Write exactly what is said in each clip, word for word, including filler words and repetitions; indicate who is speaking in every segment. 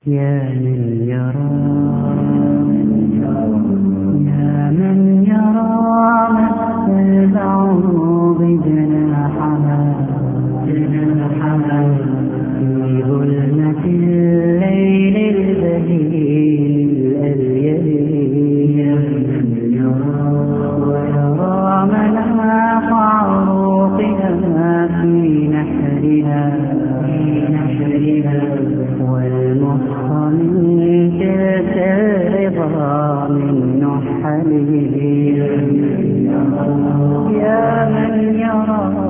Speaker 1: يا من يرى يا من يرى مس البعوض جناحها جناحها في ظلمة الليل البهيم الأليل. يا من يرى ويرى مناح عروقها في نحرها في نحرها والمخ من تلك الرضا من نحله. يا من يرى.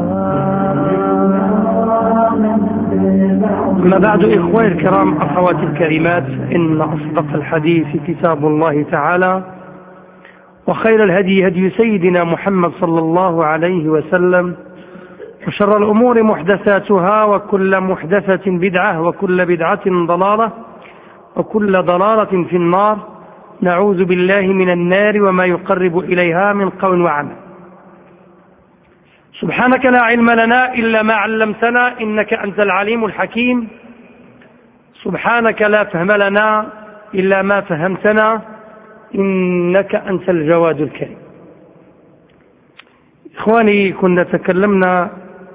Speaker 2: أما بعد، إخواني الكرام أخواتي الكريمات، إن أصدق الحديث كتاب الله تعالى، وخير الهدي هدي سيدنا محمد صلى الله عليه وسلم، وشر الأمور محدثاتها، وكل محدثة بدعة، وكل بدعة ضلالة، وكل ضلالة في النار. نعوذ بالله من النار وما يقرب إليها من قول وعمل. سبحانك لا علم لنا إلا ما علمتنا، إنك أنت العليم الحكيم. سبحانك لا فهم لنا إلا ما فهمتنا، إنك أنت الجواد الكريم. إخواني، كنا تكلمنا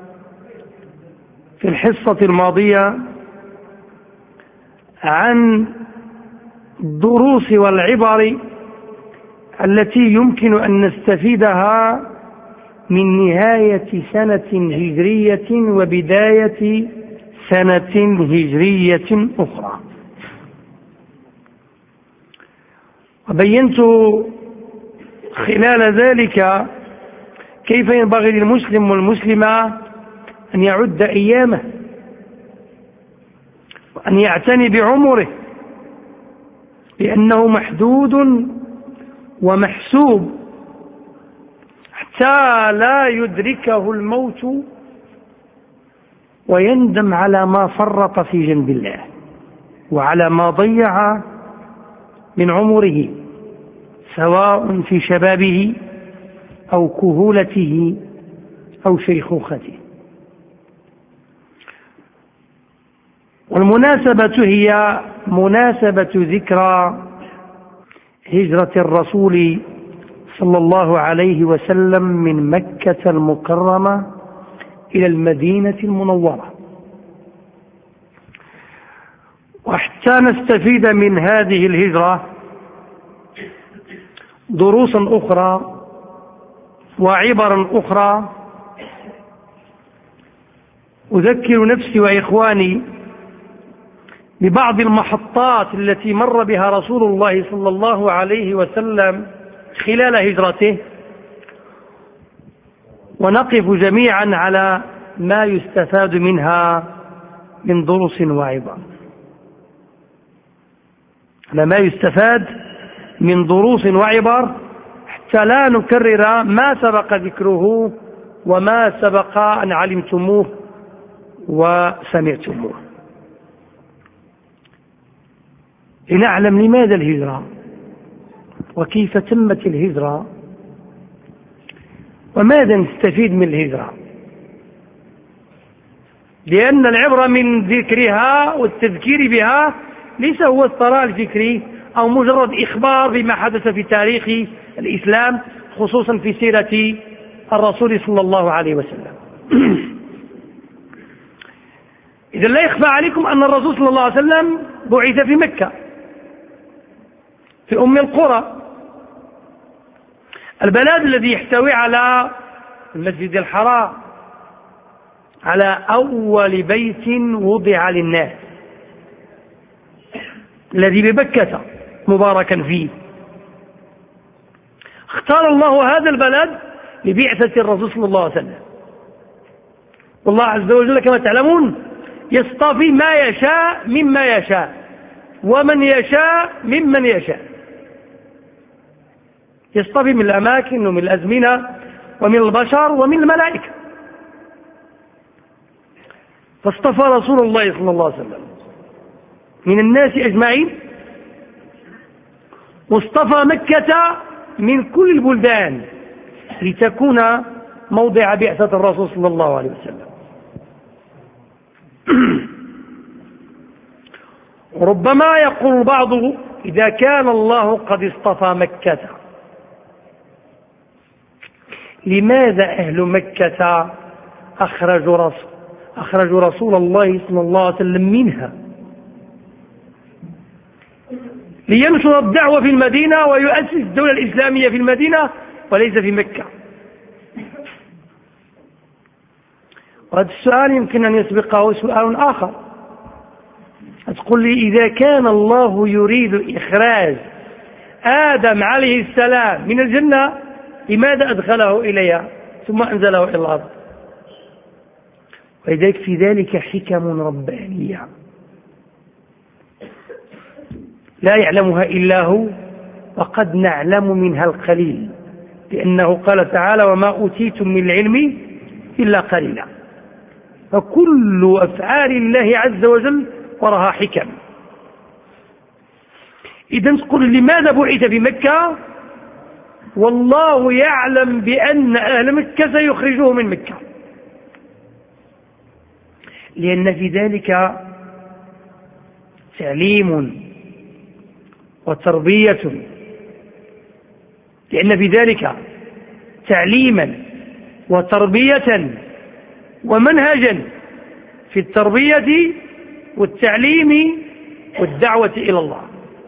Speaker 2: في الحصة الماضية عن الدروس والعبر التي يمكن أن نستفيدها من نهاية سنة هجرية وبداية سنة هجرية أخرى. وبينت خلال ذلك كيف ينبغي للمسلم والمسلمة أن يعد أيامه، وأن يعتني بعمره، لأنه محدود ومحسوب حتى لا يدركه الموت ويندم على ما فرط في جنب الله وعلى ما ضيع من عمره، سواء في شبابه أو كهولته أو شيخوخته. والمناسبة هي مناسبة ذكرى هجرة الرسول صلى الله عليه وسلم من مكة المكرمة إلى المدينة المنورة. وحتى نستفيد من هذه الهجرة دروسا أخرى وعبرا أخرى، أذكر نفسي وإخواني ببعض المحطات التي مر بها رسول الله صلى الله عليه وسلم خلال هجرته، ونقف جميعا على ما يستفاد منها من دروس وعبر، على ما يستفاد من دروس وعبر، حتى لا نكرر ما سبق ذكره وما سبق أن علمتموه وسمعتموه. لنعلم لماذا الهجرة، وكيف تمت الهجرة، وماذا نستفيد من الهجرة. لأن العبرة من ذكرها والتذكير بها ليس هو الثراء الفكري أو مجرد إخبار بما حدث في تاريخ الإسلام، خصوصا في سيرة الرسول صلى الله عليه وسلم. إذا لا يخفى عليكم أن الرسول صلى الله عليه وسلم بعث في مكة، في أم القرى، البلد الذي يحتوي على المسجد الحرام، على أول بيت وضع للناس، الذي بمكة مباركا فيه. اختار الله هذا البلد لبعثة الرسول صلى الله عليه وسلم. والله عز وجل كما تعلمون يصطفي ما يشاء مما يشاء، ومن يشاء ممن يشاء، يصطفي من الأماكن ومن الأزمنة ومن البشر ومن الملائكة. فاصطفى رسول الله صلى الله عليه وسلم من الناس أجمعين، واصطفى مكة من كل البلدان لتكون موضع بعثة الرسول صلى الله عليه وسلم. ربما يقول البعض إذا كان الله قد اصطفى مكة لماذا أهل مكة أخرجوا رسول, أخرجوا رسول الله صلى الله عليه وسلم منها لينشر الدعوة في المدينة ويؤسس الدولة الإسلامية في المدينة وليس في مكة؟ وهذا السؤال يمكن أن يسبقه سؤال آخر، تقول لي إذا كان الله يريد إخراج آدم عليه السلام من الجنة لماذا أدخله إليها ثم أنزله إلى الأرض؟ ولذلك في ذلك حكم ربانية لا يعلمها إلا هو، وقد نعلم منها القليل، لأنه قال تعالى وما أوتيتم من العلم إلا قليلا. فكل أفعال الله عز وجل وراها حكم. إذن تقول لماذا بعث بمكة؟ والله يعلم بأن أهل مكة سيخرجوه من مكة، لأن في ذلك تعليم وتربية، لأن في ذلك تعليما وتربية ومنهجا في التربية والتعليم والدعوة إلى الله.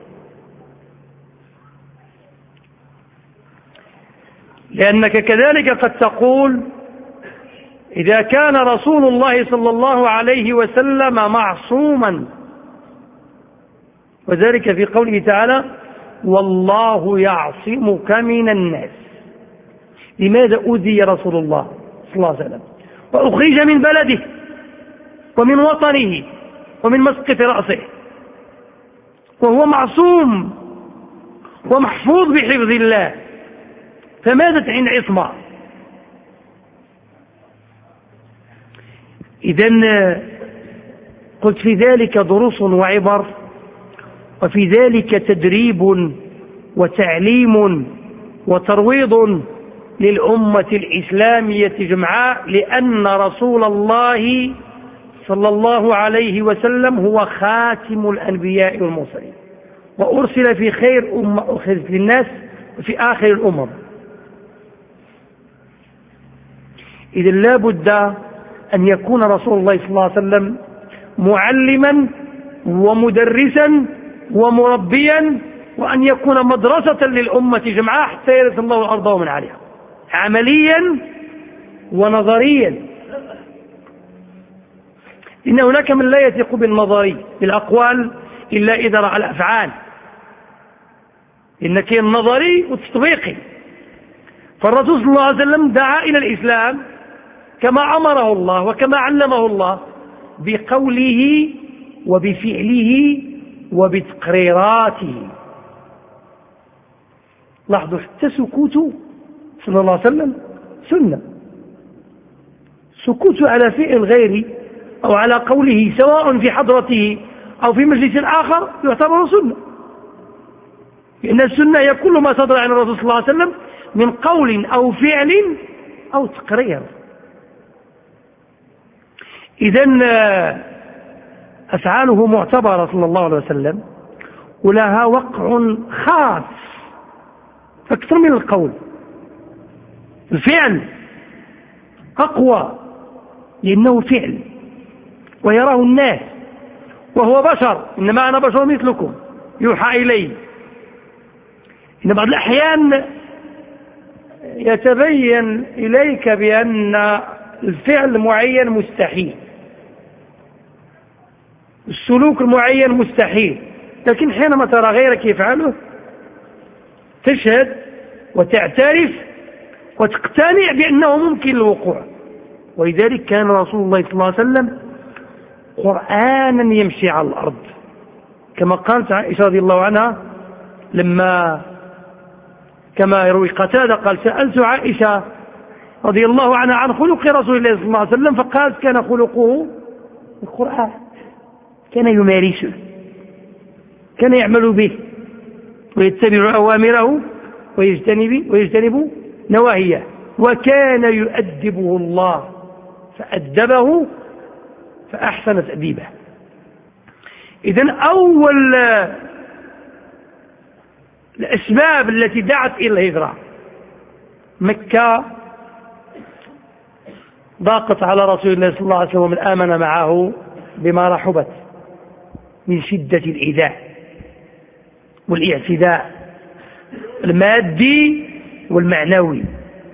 Speaker 2: لأنك كذلك قد تقول إذا كان رسول الله صلى الله عليه وسلم معصوما، وذلك في قوله تعالى والله يعصمك من الناس، لماذا أوذي رسول الله صلى الله عليه وسلم وأخرج من بلده ومن وطنه ومن مسقط رأسه وهو معصوم ومحفوظ بحفظ الله؟ فماذا تعني عصمة؟ إذن قلت في ذلك دروس وعبر، وفي ذلك تدريب وتعليم وترويض للأمة الإسلامية جمعاء، لأن رسول الله صلى الله عليه وسلم هو خاتم الأنبياء والمرسلين، وأرسل في خير أمة أخرجت للناس وفي آخر الأمم. إذن لا بد أن يكون رسول الله صلى الله عليه وسلم معلما ومدرسا ومربيا، وأن يكون مدرسة للأمة جمعاء حتى يرث الله الأرض ومن عليها، عمليا ونظريا. إن هناك من لا يثق بالنظري بالأقوال إلا إذا رأى الأفعال، إن كان النظري والتطبيقي. فالرسول صلى الله عليه وسلم دعا إلى الإسلام كما أمره الله وكما علمه الله، بقوله وبفعله وبتقريراته. لاحظوا حتى سكوته صلى الله عليه وسلم سنة، سكوته على فعل غيره أو على قوله سواء في حضرته أو في مجلس آخر يعتبر سنة، لأن السنة هي كل ما صدر عن الرسول صلى الله عليه وسلم من قول أو فعل أو تقرير. إذن أفعاله معتبرة صلى الله عليه وسلم، ولها وقع خاص أكثر من القول. الفعل أقوى لأنه فعل ويراه الناس، وهو بشر، إنما أنا بشر مثلكم يوحى إلي. إن بعض الأحيان يتبين إليك بأن الفعل معين مستحيل، السلوك المعين مستحيل، لكن حينما ترى غيرك يفعله تشهد وتعترف وتقتنع بأنه ممكن الوقوع. ولذلك كان رسول الله صلى الله عليه وسلم قرآنا يمشي على الأرض، كما قالت عائشة رضي الله عنها لما كما يروي قتادة قال سألت عائشة رضي الله عنها عن خلق رسول الله صلى الله عليه وسلم فقالت كان خلقه القرآن، كان يمارسه، كان يعمل به ويتبع أوامره ويجتنب, ويجتنب نواهيه، وكان يؤدبه الله فأدبه فأحسن تأديبه. إذن أول الأسباب التي دعت إلى الهجرة، مكة ضاقت على رسول الله صلى الله عليه وسلم، من آمن معه بما رحبت من شدة الإيذاء والاعتداء المادي والمعنوي.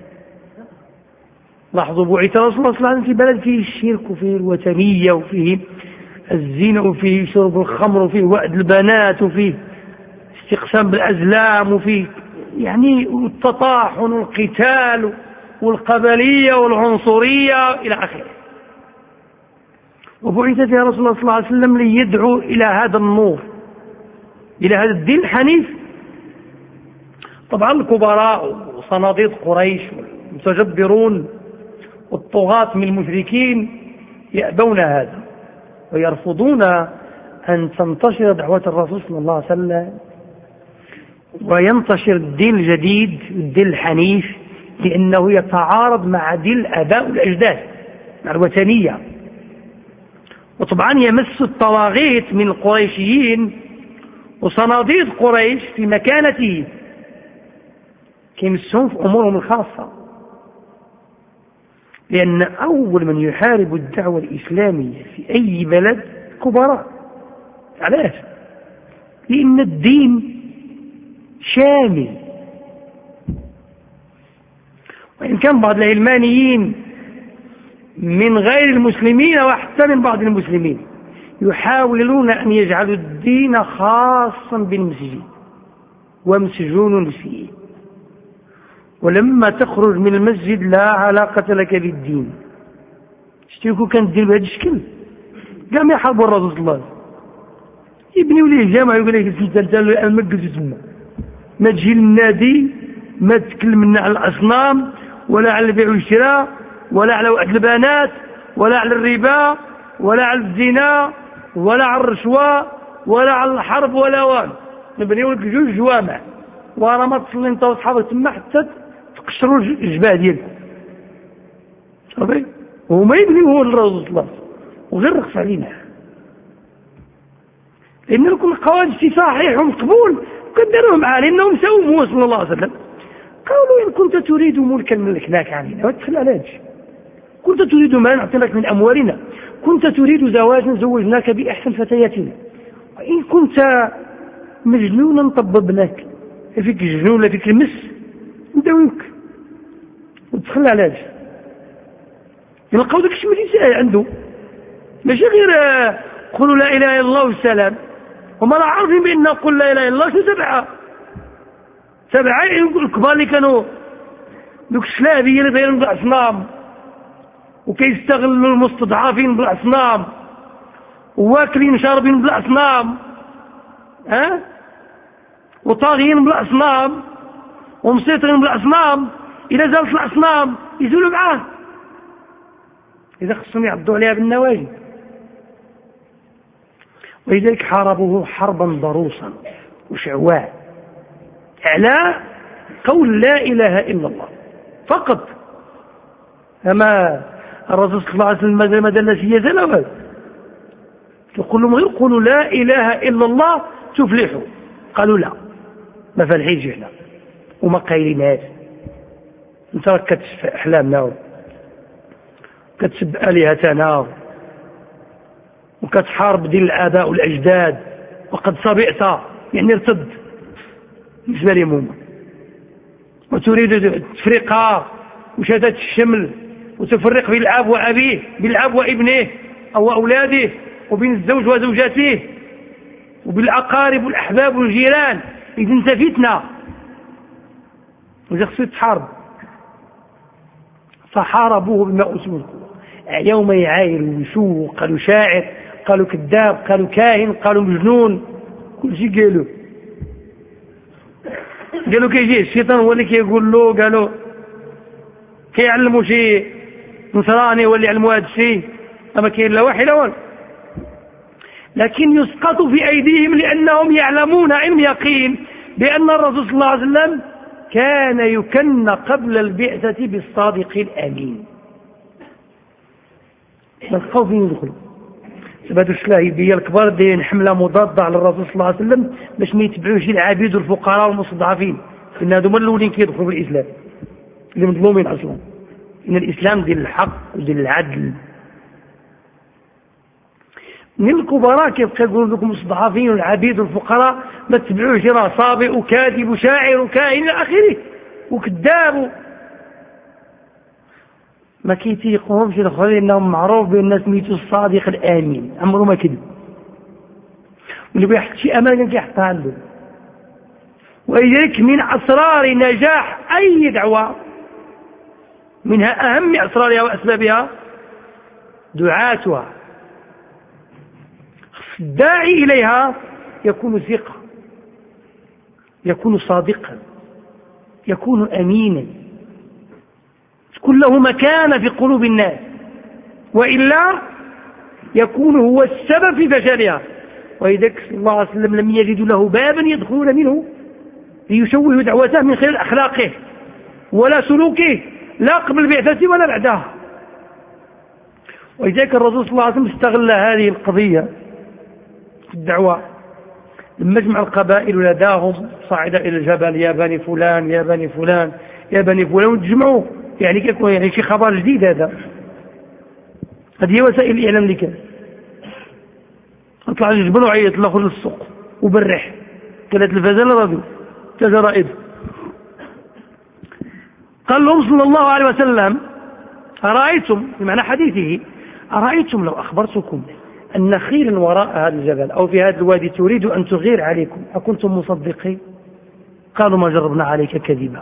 Speaker 2: لاحظوا، بعث رسول الله صلى الله عليه وسلم في بلد فيه الشرك وفيه الوثنية وفيه الزنا وفيه شرب الخمر وفيه وأد البنات وفيه استقسام بالأزلام وفيه يعني التطاحن والقتال والقبلية والعنصرية إلى آخره. وبعث فيها رسول الله صلى الله عليه وسلم ليدعو إلى هذا النور، إلى هذا الدين الحنيف. طبعا الكبراء وصناديد قريش والمتجبرون والطغاة من المشركين يأبون هذا ويرفضون أن تنتشر دعوة الرسول صلى الله عليه وسلم وينتشر الدين الجديد الدين الحنيف، لأنه يتعارض مع دين الآباء والأجداد، مع الوثنية. وطبعا يمس الطواغيت من القريشيين وصناديد قريش في مكانته، كيمسهم في أمورهم الخاصة، لأن أول من يحارب الدعوة الإسلامية في أي بلد كبراء. علاش؟ لأن الدين شامل، وإن كان بعض العلمانيين من غير المسلمين وحتى من بعض المسلمين يحاولون أن يجعلوا الدين خاصا بالمسجد ومسجون فيه، ولما تخرج من المسجد لا علاقة لك بالدين. شتيكو كان الدين بهذا الشكل كاع ما يحاربوا الرسول صلى الله عليه وسلم، يبنيوا ليه جامع يقول لك انت ما تجلس تما، ما تجي للنادي، ما تتكلم لنا على الأصنام ولا على البيع والشراء ولا على وعد البنات ولا على الربا ولا على الزنا ولا على الرشوة ولا على الحرب ولا وان. نبنيو لك جوج جوامع وانا ما تصلي انت واصحابك تما حتى تقشروا الجباه ديالكم صافي، وما يبنيوه الرسول صلى الله عليه وسلم وغير رخص علينا، لأن لكم القواعد صحيح ومقبول قدروهم معاه لأنهم ساوموا صلى الله عليه وسلم. قالوا إن كنت تريد ملكا ملكناك علينا، وادخل على هذا الشيء. كنت تريد ما نعطيناك من أموالنا، كنت تريد زواجا زوجناك بأحسن فتياتنا، وإن كنت مجنونا طببناك، فيك جنون لا فيك المس نداويك، وادخل على هذا الشيء. يلقاو داك الشيء اللي عنده، ماشي غير قولوا لا إله إلا الله والسلام، وما لا عارفين بأن قل لا إله إلا الله شو سبعة سبعة الكبار اللي كانوا دوك السلافية اللي دايرين بالأصنام وكيستغلوا المستضعفين بالأصنام وواكلين شاربين بالأصنام، ها وطاغيين بالأصنام ومسيطرين بالأصنام. إذا زالت الأصنام يزولوا معاه، إذا خصهم يعضوا عليها بالنواجذ. ولذلك حاربوه حربا ضروسا وشعواء على قول لا إله إلا الله فقط. أما الرسول صلى الله عليه وسلم ما دلش هي زلوات يقول لهم غير قولوا لا إله إلا الله تفلحوا، قالوا لا ما فالحيش احنا وما قايلينهاش. انت راك كتشف أحلامنا كتسب آلهتنا وكتحارب دين الآباء والأجداد، وقد صبئت يعني ارتد بالنسبة لهم هما، وتريد تفرقها وشتات الشمل وتفرق بين الأب وأبيه، بين الأب وابنه أو أولاده، وبين الزوج وزوجته، وبين الأقارب والأحباب والجيران. إذا انت فتنة وإذا خصيت تحارب. فحاربوه بما أوتوا من قوة، يوم يعاير ويسوق، قالوا شاعر، قالوا كذاب، قالوا كاهن، قالوا مجنون، كل شيء قالوا قالوا كيجي الشيطان هو اللي كيقول له، قالوا كيعلموا شي نصراني هو اللي يعلموا هذا الشيء، اما كاين لا واحد ولا. لكن يسقط في ايديهم لانهم يعلمون علم يقين بان الرسول صلى الله عليه وسلم كان يكن قبل البعثة بالصادق الامين. من خوف يدخل سباتو الشلاهبية الكبار دايرين حملة مضادة على الرسول صلى الله عليه وسلم باش ما يتبعوش العبيد والفقراء والمستضعفين، لأن هذوما الأولين كيدخلوا بالإسلام اللي مظلومين أصلا. إن الإسلام دين الحق ودين العدل. من الكبراء كيبقى يقول لكم المستضعفين والعبيد والفقراء ما تتبعوش، راه صابئ وكاذب وشاعر وكاهن إلى آخره وكذاب، ما كيتيقوهمش الاخرين انهم معروف بان سميتو الصادق الامين، عمره ما كذب، واللي بيحط شي امانه كيحطها عنده. ولذلك من اسرار نجاح اي دعوه، منها اهم اسرارها واسبابها دعاتها، الداعي اليها يكون ثقه، يكون صادقا، يكون امينا، تكون له مكانة في قلوب الناس، وإلا يكون هو السبب في فشلها. ولذلك صلى الله عليه وسلم لم يجدوا له بابا يدخلون منه ليشوهوا دعوته من خلال أخلاقه ولا سلوكه، لا قبل البعثة ولا بعدها. ولذلك الرسول صلى الله عليه وسلم استغل هذه القضية في الدعوة، لما جمع القبائل ولداهم صعد إلى الجبل، يا بني فلان يا بني فلان يا بني فلان، وتجمعوا يعني كيكون يعني شي خبر جديد. هذا هذه هي وسائل الإعلام اللي كان اطلع الجبل وعيط الاخر للسوق وبرح كانت الفزانة راديو كجرائد. قال لهم صلى الله عليه وسلم أرأيتم، بمعنى حديثه، أرأيتم لو أخبرتكم أن خيلا وراء هذا الجبل أو في هذا الوادي تريد أن تغير عليكم أكنتم مصدقين؟ قالوا ما جربنا عليك كذبا.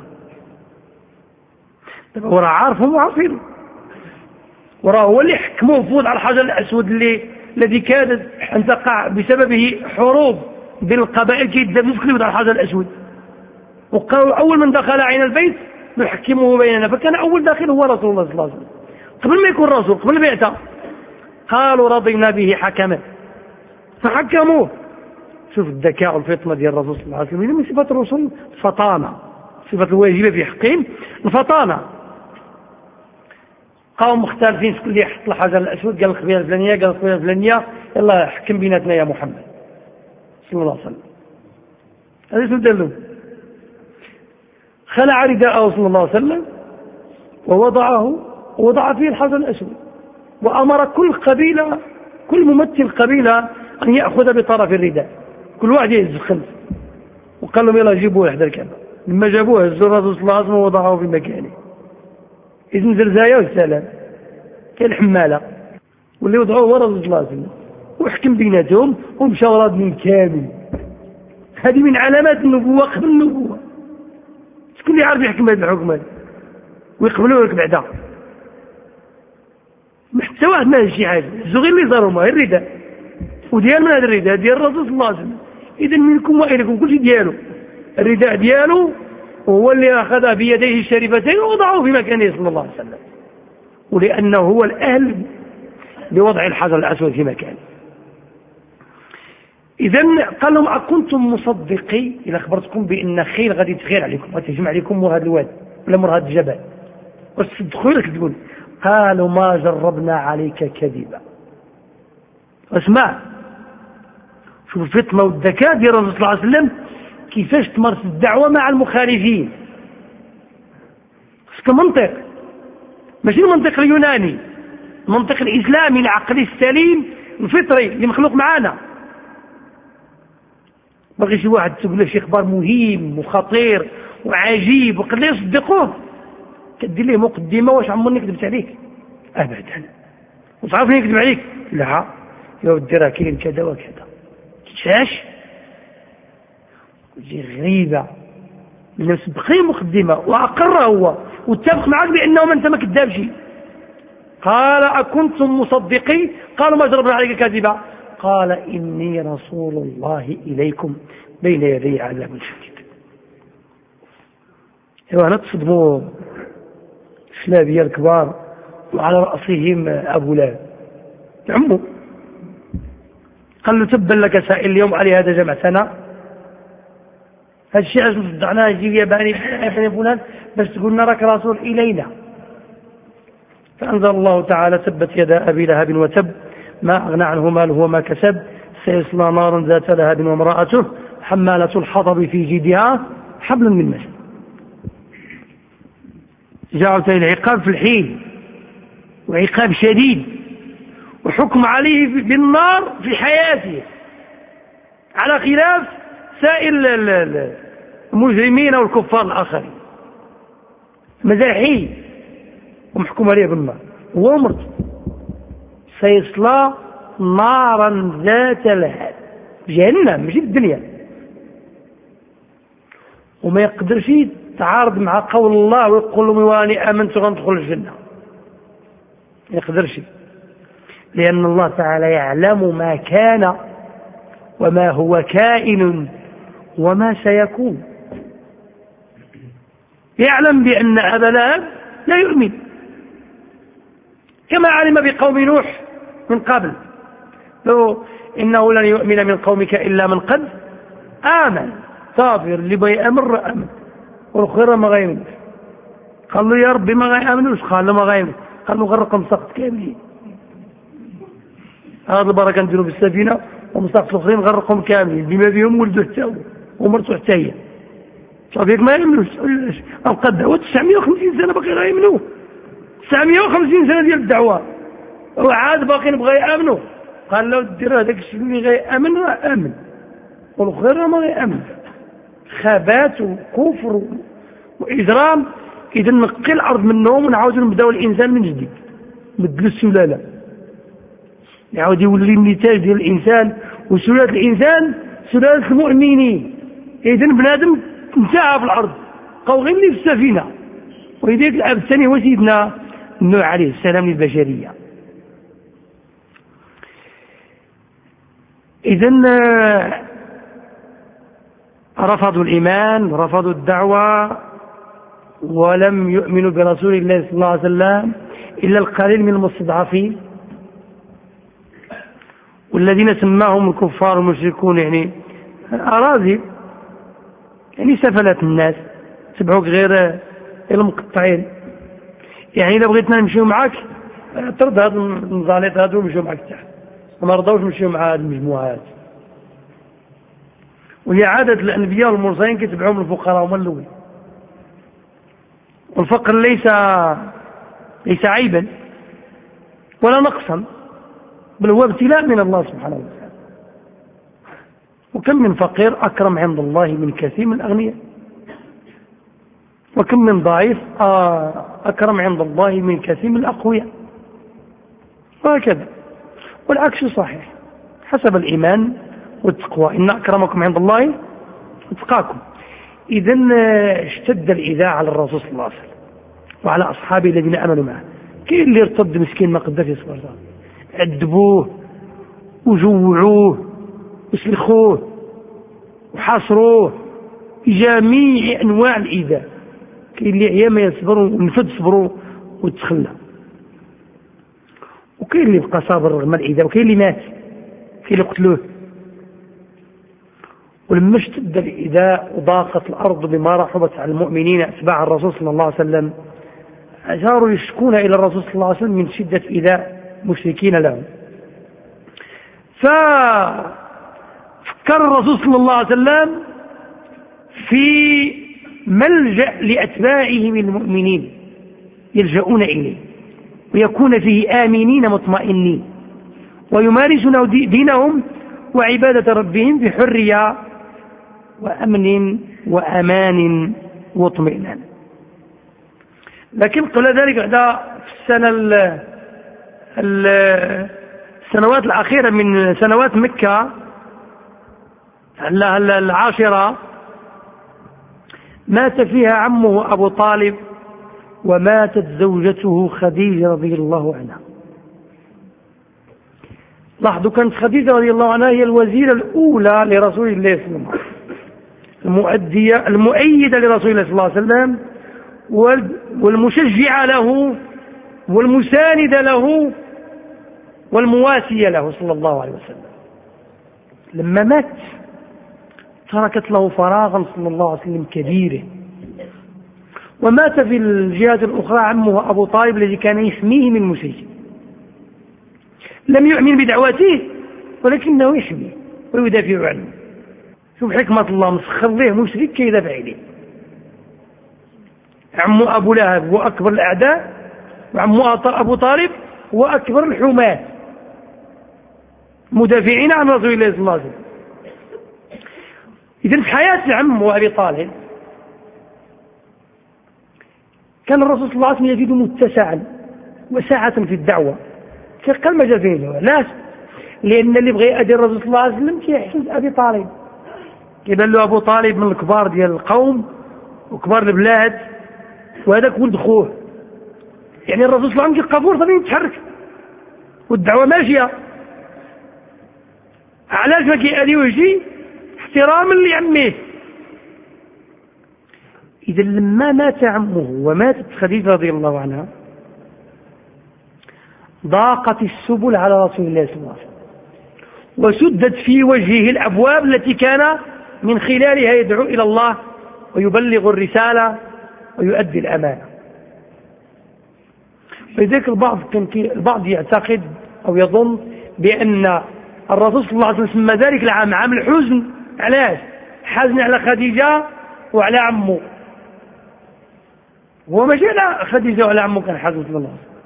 Speaker 2: وراه عارفهم وعارفين، وراه هو اللي حكموه فوز على الحجر الأسود اللي الذي كادت أن تقع بسببه حروب بين القبائل كيدافعوا في على الحجر الأسود، وقالوا أول من دخل عين البيت نحكمه بيننا، فكان أول داخل هو رسول الله صلى الله عليه وسلم قبل ما يكون رسول، قبل البعثة. قالوا رضينا به حكما فحكموه. شوف الذكاء والفطنة ديال الرسول صلى الله عليه وسلم، من صفات الرسول الفطانة، صفة الواجبة في حقهم الفطانة. قوم مختلفين شكون اللي يحط الحجر الأسود، قال القبيلة الفلانية قال القبيلة الفلانية، يلا حكم بيناتنا يا محمد صلى الله عليه وسلم. هذا اسم دلهم. خلع رداءه صلى الله عليه وسلم ووضعه ووضع فيه الحجر الأسود، وأمر كل قبيلة كل ممثل قبيلة أن يأخذ بطرف الرداء، كل واحد يهز خمس، وقال لهم يلا جيبوه إحدى الكعبة. لما جابوه هز الرسول صلى الله عليه وسلم ووضعه في مكانه. إذن زرزايا والسلام كان حمالة واللي وضعوه هو رسول الله صلى الله عليه وسلم، وحكم بيناتهم ومشى وراد من كامل. هذه من علامات النبوة قبل النبوة. شكون اللي يعرف يحكم هذا الحكم هذا ويقبلوه لك بعدا؟ حتى واحد ما شي حاجه، الزغير اللي صاروا ما الرداء، وديال من هذا الرداء ديال الرسول صلى الله عليه وسلم. اذا منكم واليكم كل شيء ديالو، الرداء ديالو وهو اللي اخذ بيديه الشريفتين ووضعه في مكانه صلى الله عليه وسلم، ولانه هو الاهل بوضع الحجر الاسود في مكانه. اذا قال لهم اكنتم مصدقي اذا اخبرتكم بان خيل غادي تغير عليكم، غادي تهجم عليكم مر هذا الواد ولا مر هذا الجبل، واش تصدقوا ولا تكذبون؟ قالوا ما جربنا عليك كذبا. اسمع، شوف الفطنة والذكاء ديال الرسول صلى الله عليه وسلم كيفاش تمارس الدعوة مع المخالفين. خصك منطق، ماشي المنطق اليوناني، المنطق الإسلامي العقلي السليم الفطري اللي مخلوق معانا. باغي شي واحد تقول له شي خبر مهم وخطير وعجيب وقد لا يصدقوه، كدير ليه مقدمة واش عمرني كذبت عليك؟ أبدا. وتعرفني نكذب عليك؟ لا يا ودي راه كاين كذا وكذا. تشاش تجي غريبة، الناس بقي مقدمة وأقر هو واتفق معك بأنه ما أنت ما كذابش. قال أكنتم مصدقي؟ قالوا ما جربنا عليك كذبا. قال إني رسول الله إليكم بين يدي عذاب شديد. ايوا انا تصدموا السلابيه الكبار وعلى راسهم ابو لهب عمو. قال له تبا لك سائل اليوم علي هذا جمعتنا، هذا الشيء علاش صدعناه يجي يا بني بني فلان باش تقول لنا راك رسول الينا. فانزل الله تعالى تبت يدا ابي لهب وتب ما أغنى عنه ماله وما كسب سيصلى نارا ذات لهب وامرأته حمالة الحطب في جيدها حبل من مسد. جاءت العقاب في الحين وعقاب شديد وحكم عليه بالنار في حياته على خلاف سائر المجرمين والكفار الآخرين. مزاحي ومحكوم عليه بالنار هو ومرته سيصلى نارا ذات لهب جهنم مش الدنيا. وما يقدرش يتعارض مع قول الله ويقول لهم واني امنت غندخل الجنه، ما يقدرش، لان الله تعالى يعلم ما كان وما هو كائن وما سيكون. يعلم بان ابا لهب لا يؤمن كما علم بقوم نوح من قبل، لو انه لن يؤمن من قومك الا من قد امن. صافر اللي بغى امر امن والخير ما غيمنش. قال له يا ربي ما غيامنوش، قال له ما غيمنش، قال له غرقهم سقط كاملين. هذا البركه نديروا بالسفينه ومساقط الاخرين غرقهم كاملين بما فيهم ولده حتى هو ومرته حتى هي. صافيك ما يامنوش. ابقى الدعوه تسعمائة وخمسين سنه باقي غيامنوه، تسعمائة وخمسين سنه ديال الدعوه وعاد باقي نبغى يامنوا. قال له دير هذاك الشيء اللي غيامن راه امن والخير ما غيامن. خبات وكفر واجرام. اذا نقي الارض منهم ونعاودوا نبداو الانسان من جديد، نبدلوا السلاله، يعاود يولي النتاج ديال الانسان وسلاله الانسان سلاله المؤمنين. اذا بنادم انتهى في الارض بقاو غير اللي في السفينه. وإذا الاب الثاني هو سيدنا نوح عليه السلام للبشريه. اذا رفضوا الإيمان، رفضوا الدعوة، ولم يؤمنوا برسول الله صلى الله عليه وسلم إلا القليل من المستضعفين والذين سماهم الكفار المشركون يعني أراذل، يعني سفلات الناس تبعوك غير المقطعين. يعني إذا بغيتنا نمشيو معك ترد هذا النظالات هذا ونمشيو معك تحت، وما رضاوش نمشيو مع هذه المجموعات. وهي عادة الأنبياء والمرسلين كتبعهم الفقراء هم الأول. والفقر ليس ليس عيبا ولا نقصا، بل هو ابتلاء من الله سبحانه وتعالى. وكم من فقير أكرم عند الله من كثير من الأغنياء، وكم من ضعيف أكرم عند الله من كثير من الأقوياء، وهكذا. والعكس صحيح حسب الإيمان والتقوى. إن أكرمكم عند الله اتقاكم. إذا اشتد الإيذاء على الرسول صلى الله عليه وسلم وعلى أصحابه الذين آمنوا معه. كاين اللي ارتد مسكين ما قدرش يصبر، عذبوه وجوعوه وسلخوه وحاصروه بجميع أنواع الإيذاء. كاين اللي أيام ما يصبروا ونفد صبروا وتخلى، وكاين اللي بقى صابر رغم الإيذاء، وكاين اللي مات، كاين اللي قتلوه. ولما اشتد الإيذاء وضاقت الأرض بما رحبت على المؤمنين أتباع الرسول صلى الله عليه وسلم، أشاروا يشكون إلى الرسول صلى الله عليه وسلم من شدة إيذاء مشركين لهم. ففكر الرسول صلى الله عليه وسلم في ملجأ لأتباعه من المؤمنين يلجؤون إليه ويكون فيه آمنين مطمئنين ويمارسون دينهم وعبادة ربهم بحرية وأمن وأمان واطمئنان. لكن قبل ذلك بعد في السنة السنوات الأخيرة من سنوات مكة العاشرة مات فيها عمه أبو طالب وماتت زوجته خديجة رضي الله عنها. لاحظوا كانت خديجة رضي الله عنها هي الوزيرة الأولى لرسول الله صلى الله عليه وسلم، المؤدية المؤيدة لرسول الله صلى الله عليه وسلم والمشجعة له والمساندة له والمواسية له صلى الله عليه وسلم. لما مات تركت له فراغا صلى الله عليه وسلم كبيرا. ومات في الجهة الأخرى عمه أبو طالب الذي كان يحميه من مسيلم. لم يؤمن بدعوته ولكنه يحميه ويدافع عنه. شوف حكمة الله، مسخر له مشرك كي يدافع عليه. عمو أبو لهب هو أكبر الأعداء، وعمو أبو طالب هو أكبر الحماة مدافعين عن رسول الله صلى الله عليه وسلم. إذن في حياة عمو أبي طالب كان الرسول صلى الله عليه وسلم يجد متسعا وساعة في الدعوة كقل مجال فيه. لا، لأن اللي بغى يأذي الرسول صلى الله عليه وسلم كيحسن أبي طالب، كيبان له أبو طالب من الكبار ديال القوم وكبار البلاد، وهذاك ولد خوه. يعني الرسول صلى الله عليه وسلم كيلقى فرصة فين يتحرك والدعوة ماشية. علاش ما كيأذيوه شي؟ احتراما لعمه. إذا لما مات عمه وماتت خديجة رضي الله عنها ضاقت السبل على رسول الله صلى الله عليه وسلم، وسدت في وجهه الأبواب التي كان من خلالها يدعو إلى الله ويبلغ الرسالة ويؤدي الأمانة. فلذلك البعض كان البعض يعتقد أو يظن بأن الرسول صلى الله عليه وسلم سمى ذلك العام عام الحزن. علاش؟ حزن على خديجة وعلى عمه. هو ماشي على خديجة وعلى عمه كان حزن صلى الله عليه وسلم.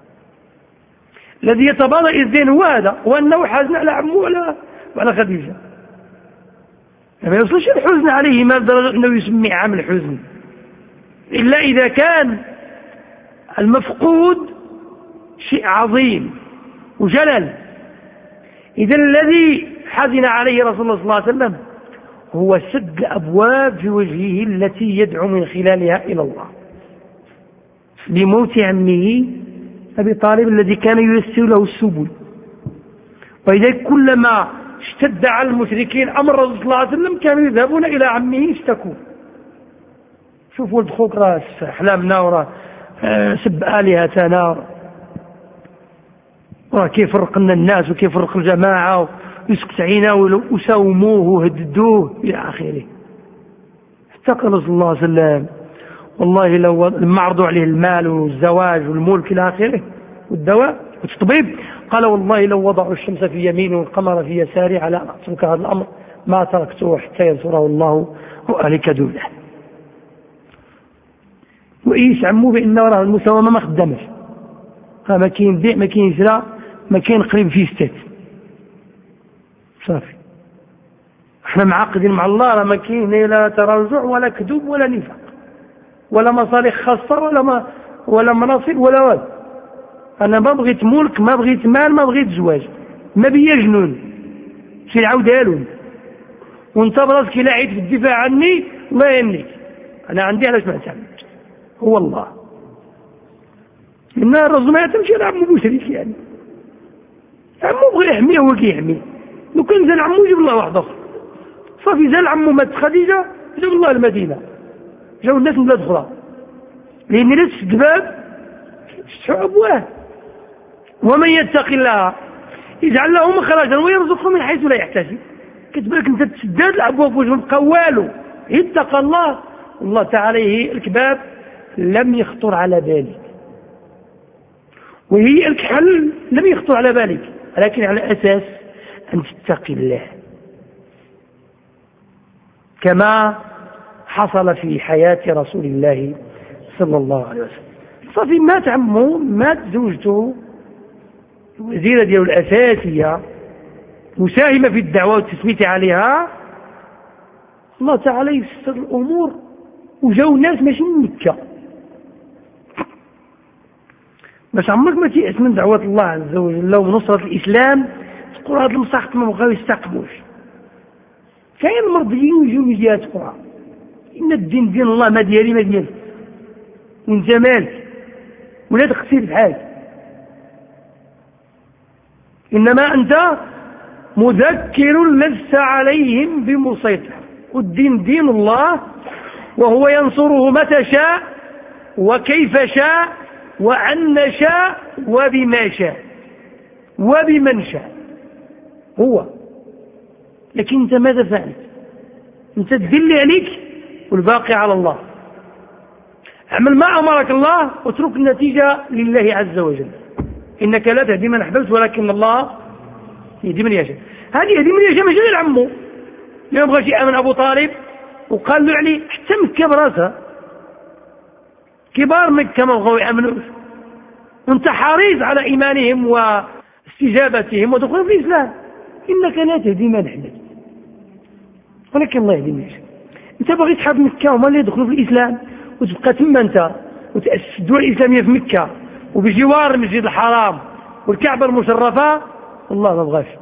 Speaker 2: الذي يتبادر الذهن هو هذا، وأنه حزن على عمه وعلى وعلى خديجة. ما يوصلش الحزن عليه ما لدرجة أنه يسمي عام الحزن، إلا إذا كان المفقود شيء عظيم وجلل. إذا الذي حزن عليه رسول الله صلى الله عليه وسلم هو سد الأبواب في وجهه التي يدعو من خلالها إلى الله لموت عمه أبي طالب الذي كان ييسر له السبل. وإذا كلما اشتد على المشركين أمر الرسول صلى الله عليه وسلم كانوا يذهبون إلى عمه يشتكوا. شوف ولد خوك راه أحلامنا وراه سب آلهتنا وراه كيف فرقنا الناس وكيف فرق الجماعة ويسكت عيناه وساوموه وهددوه إلى آخره. حتى قال صلى الله عليه وسلم والله لو لما عرضوا عليه المال والزواج والملك إلى آخره والدواء والتطبيب قال والله لو وضعوا الشمس في يمينه والقمر في يساره على أن أترك هذا الأمر ما تركته حتى ينصره الله وأهلك دونه. وإيش عمو بأن راه المساومة ما خدمش، ما كاين بيع ما كاين شراء ما كاين قريب فيه ستات صافي. احنا معقدين مع الله، راه ما كاين لا تراجع ولا كذوب ولا نفاق ولا مصالح خاصة ولا ما ولا مناصب ولا والو. انا ما بغيت ملك ما بغيت مال ما بغيت زواج ما بيا جنون شي نعاودها لهم. وانت براسك لاعب في الدفاع عني الله يهنيك، انا عندي علاش ما تعمل هو الله. إن الرجل ما يتمشي على عمو مشرك، يعني عمو بغي يحميه هو كيحميه. لو كان زال عمو يجيب الله واحد اخر صافي. زال عمو مات خديجة جاب الله المدينة، جاو الناس من بلاد اخرى، لأن لا تسد باب تفتحوا أبواب. ومن يتق الله يجعل له مخرجا ويرزقه من حيث لا يحتسب. كتبالك انت تسداد الابواب وجه قوالو اتقى الله الله تعالى الكباب لم يخطر على بالك، وهي الكحل لم يخطر على بالك، لكن على أساس أن تتقي الله كما حصل في حياة رسول الله صلى الله عليه وسلم. صافي مات عمه مات زوجته الوزيرة ديال الأساسية مساهمة في الدعوة والتثبيت عليها. الله تعالى يسر الأمور وجاو الناس ماشي من مكة باش عمرك ما تيأس من دعوة الله عز وجل ونصرة الإسلام تقول هذا المساحة ما بغاو يستقبلوش. كاين مرضيين ويجيو من جهات أخرى، إن الدين دين الله ما ديالي ما ديالك وانت مالك ولا تقصير بحالك، إنما أنت مذكر لست عليهم بمسيطر، والدين دين الله وهو ينصره متى شاء وكيف شاء وعن شاء وبما شاء وبمن شاء هو. لكن أنت ماذا فعلت؟ أنت تدل عليك والباقي على الله. اعمل ما أمرك الله واترك النتيجة لله عز وجل. إنك لا تهدي من أحببت ولكن الله يهدي من يشاء. هذه يهدي من يشاء مش غير عمه يوم يبغى شيء من أبو طالب وقال له يعني حتى مكة براسها كبار مكة ما بغوا يأمنوا وانت حريص على إيمانهم واستجابتهم ودخولهم في الإسلام. إنك لا تهدي من أحببت ولكن الله يهدي من يشاء. انت بغيت تحب مكة وما اللي يدخلوا في الإسلام وتبقى ثم انت وتأسس الدول الإسلامية في مكة وبجوار المسجد الحرام والكعبة المشرفة. الله ما بغاش.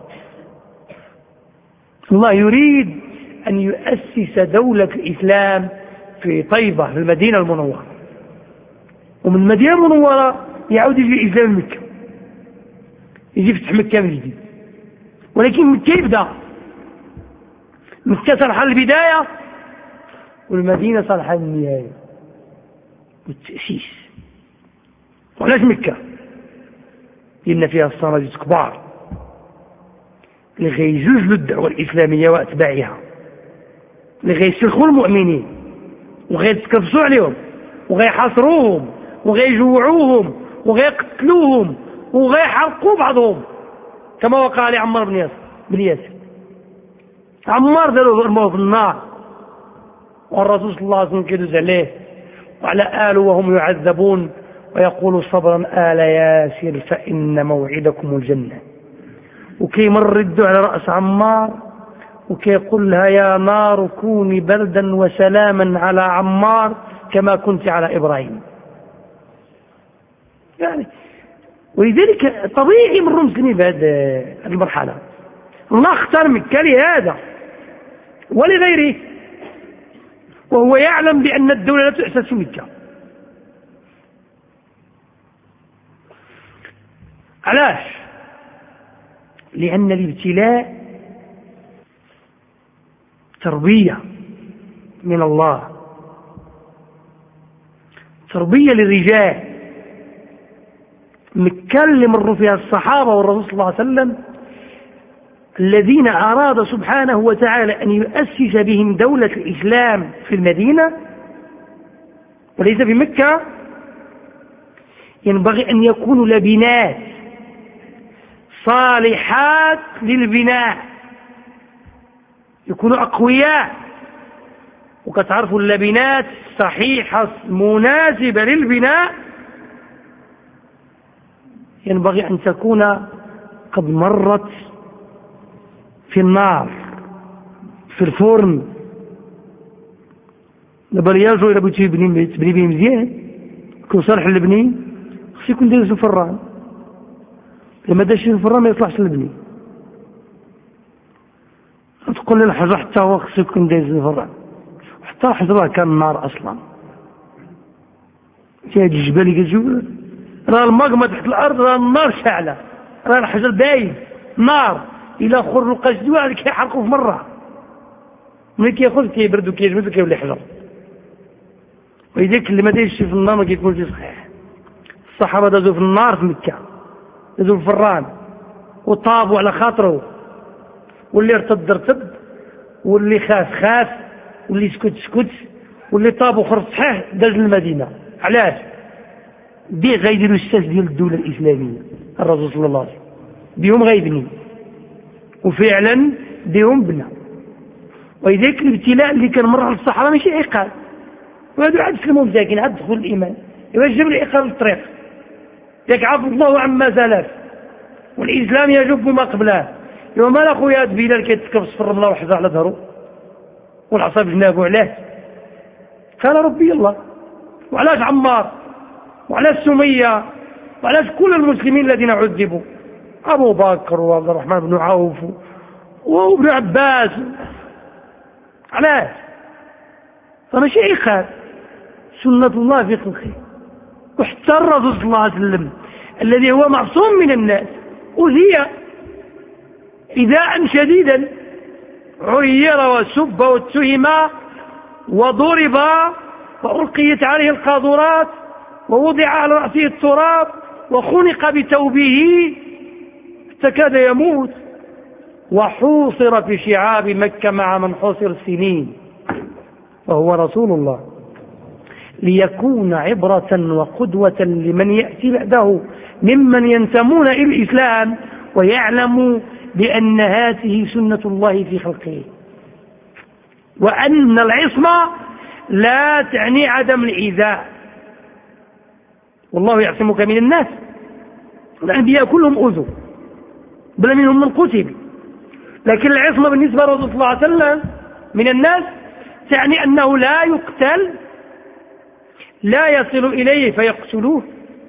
Speaker 2: الله يريد أن يؤسس دولة الإسلام في طيبة في المدينة المنورة، ومن المدينة المنورة يعود يجي الإسلام مكة، يجي فتح مكة من جديد. ولكن مكة يبدأ، مكة صالحة البداية والمدينة صالحة النهاية والتأسيس. وعلاش مكة؟ لأن فيها الصناديد كبار اللي غيزوجوا الدعوة الإسلامية وأتباعها، اللي غيسلخوا المؤمنين وغيتكبسوا عليهم وغيحاصروهم وغيجوعوهم وغيقتلوهم وغيحرقوا بعضهم كما وقع لعمار بن ياسر بن ياسر. عمار داروا ارموه في النار والرسول صلى الله عليه وسلم كيدوز عليه وعلى آله وهم يعذبون ويقول صبرا آل ياسر فإن موعدكم الجنة. وكيمر يده على رأس عمار وكيقول لها يا نار كوني بردا وسلاما على عمار كما كنت على إبراهيم. يعني ولذلك طبيعي من المسلمين بهذه المرحلة. الله اختار مكة لهذا ولغيره، وهو يعلم بأن الدولة لا تؤسس في مكة. علاش؟ لأن الابتلاء تربية من الله، تربية للرجال. مكة اللي مروا فيها الصحابة والرسول صلى الله عليه وسلم الذين أراد سبحانه وتعالى أن يؤسس بهم دولة الإسلام في المدينة وليس في مكة، ينبغي أن يكونوا لبنات صالحات للبناء، يكونوا أقوياء. وكتعرفوا اللبنات صحيحة مناسبة للبناء ينبغي أن تكون قد مرت في النار في الفرن. دابا رياجو إلا بغيتي تبني تبني به مزيان كون صالح للبني خصو يكون دايز الفران، لما داش الفران ما يطلعش للبني. تقول لي الحجر حتى هو خصو يكون دايز الفران، حتى الحجر كان النار اصلا. هاد الجبال اللي كتشوف راه الماغما تحت الارض، راه النار شاعله، راه الحجر دايز نار الى خرق الجدوى كيحرقوا في مره، ملي كيخرج كيبرد وكيجمد وكيولي حجر. ولذلك اللي ما دايزش في النار ما كيكونش صحيح. الصحابه دازوا في النار في مكه، دازوا في الفران وطابوا على خاطره، واللي ارتد ارتد واللي خاف خاف واللي سكت سكت واللي طاب وخرج صحيح داز المدينه. علاش؟ بيه غيديروا الساس ديال الدوله الاسلاميه. الرسول صلى الله عليه وسلم بهم غيبني وفعلا بهم بنا. ولذلك الابتلاء اللي كان مر على الصحابه ماشي عقاب، وهذو عاد سلموا مساكين عاد دخلوا الايمان. واش جاب العقاب للطريق؟ ياك عفو الله عما سلف والاسلام يجب ما قبله. يوم مال اخويا بلال كيتكبس في الرمله وحزر على ظهره والعصا بجنابه. علاش؟ قال ربي الله. وعلاش عمار وعلاش سميه وعلاش كل المسلمين الذين عذبوا، ابو بكر وعبد الرحمن بن عوف وابن عباس؟ علاش؟ فماشي عقاب، سنه الله في خلقه. وحتى الرسول صلى الله عليه وسلم الذي هو معصوم من الناس أذي إيذاء شديدا، عير وسب واتهم وضرب وألقيت عليه القاذورات ووضع على رأسه التراب وخنق بثوبه حتى كاد يموت، وحوصر في شعاب مكة مع من حوصر السنين وهو رسول الله، ليكون عبرة وقدوة لمن يأتي بعده ممن ينتمون إلى الإسلام ويعلموا بأن هذه سنة الله في خلقه، وأن العصمة لا تعني عدم الإيذاء. والله يعصمك من الناس، الأنبياء كلهم أوذوا بل منهم من قتل، لكن العصمة بالنسبة لرسول الله صلى الله عليه وسلم من الناس تعني أنه لا يقتل، لا يصل إليه فيقتلوه،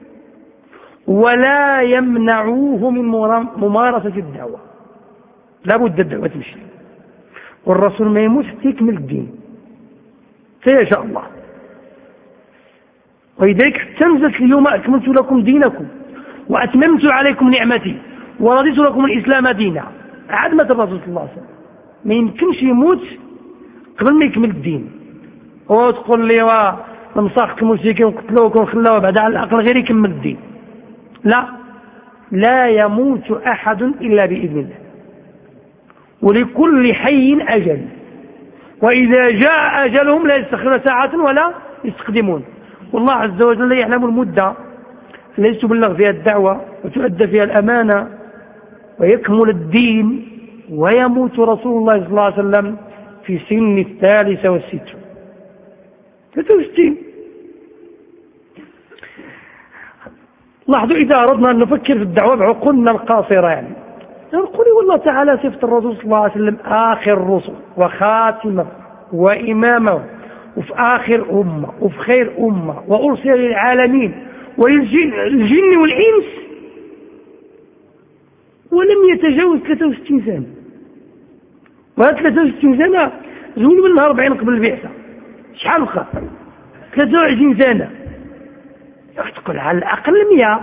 Speaker 2: ولا يمنعوه من ممارسة الدعوة. لا بد الدعوة تمشي، والرسول ما يموت حتى يكمل الدين سيشاء الله. ولذلك تنزلت اليوم أكملت لكم دينكم وأتممت عليكم نعمتي ورضيت لكم الإسلام دينا. عاد مات الرسول صلى الله عليه وسلم، ما يمكنش يموت قبل ما يكمل الدين. وتقول لي نمسخ المشركين ونقتلوك ونخلوه بعد على الأقل غير يكمل الدين. لا، لا يموت أحد إلا بإذن الله، ولكل حي أجل، وإذا جاء أجلهم لا يستخرون ساعة ولا يستقدمون. والله عز وجل يعلم المدة التي تبلغ فيها الدعوة وتؤدى فيها الأمانة ويكمل الدين، ويموت رسول الله صلى الله عليه وسلم في سن الثالثة والستين ثلاثة وستين. لاحظوا إذا أردنا أن نفكر في الدعوة بعقولنا القاصرة، يعني نقول والله تعالى صفة الرسول صلى الله عليه وسلم آخر الرسل وخاتمه وإمامه، وفي آخر أمة وفي خير أمة، وأرسل للعالمين وللجن والإنس، ولم يتجاوز ثلاثة وستين سنة. وهذا ثلاثة وستين سنة زول منها أربعين قبل البعثة، شحال بقى؟ ثلاثة وعشرين سنة. تقول على الأقل مئة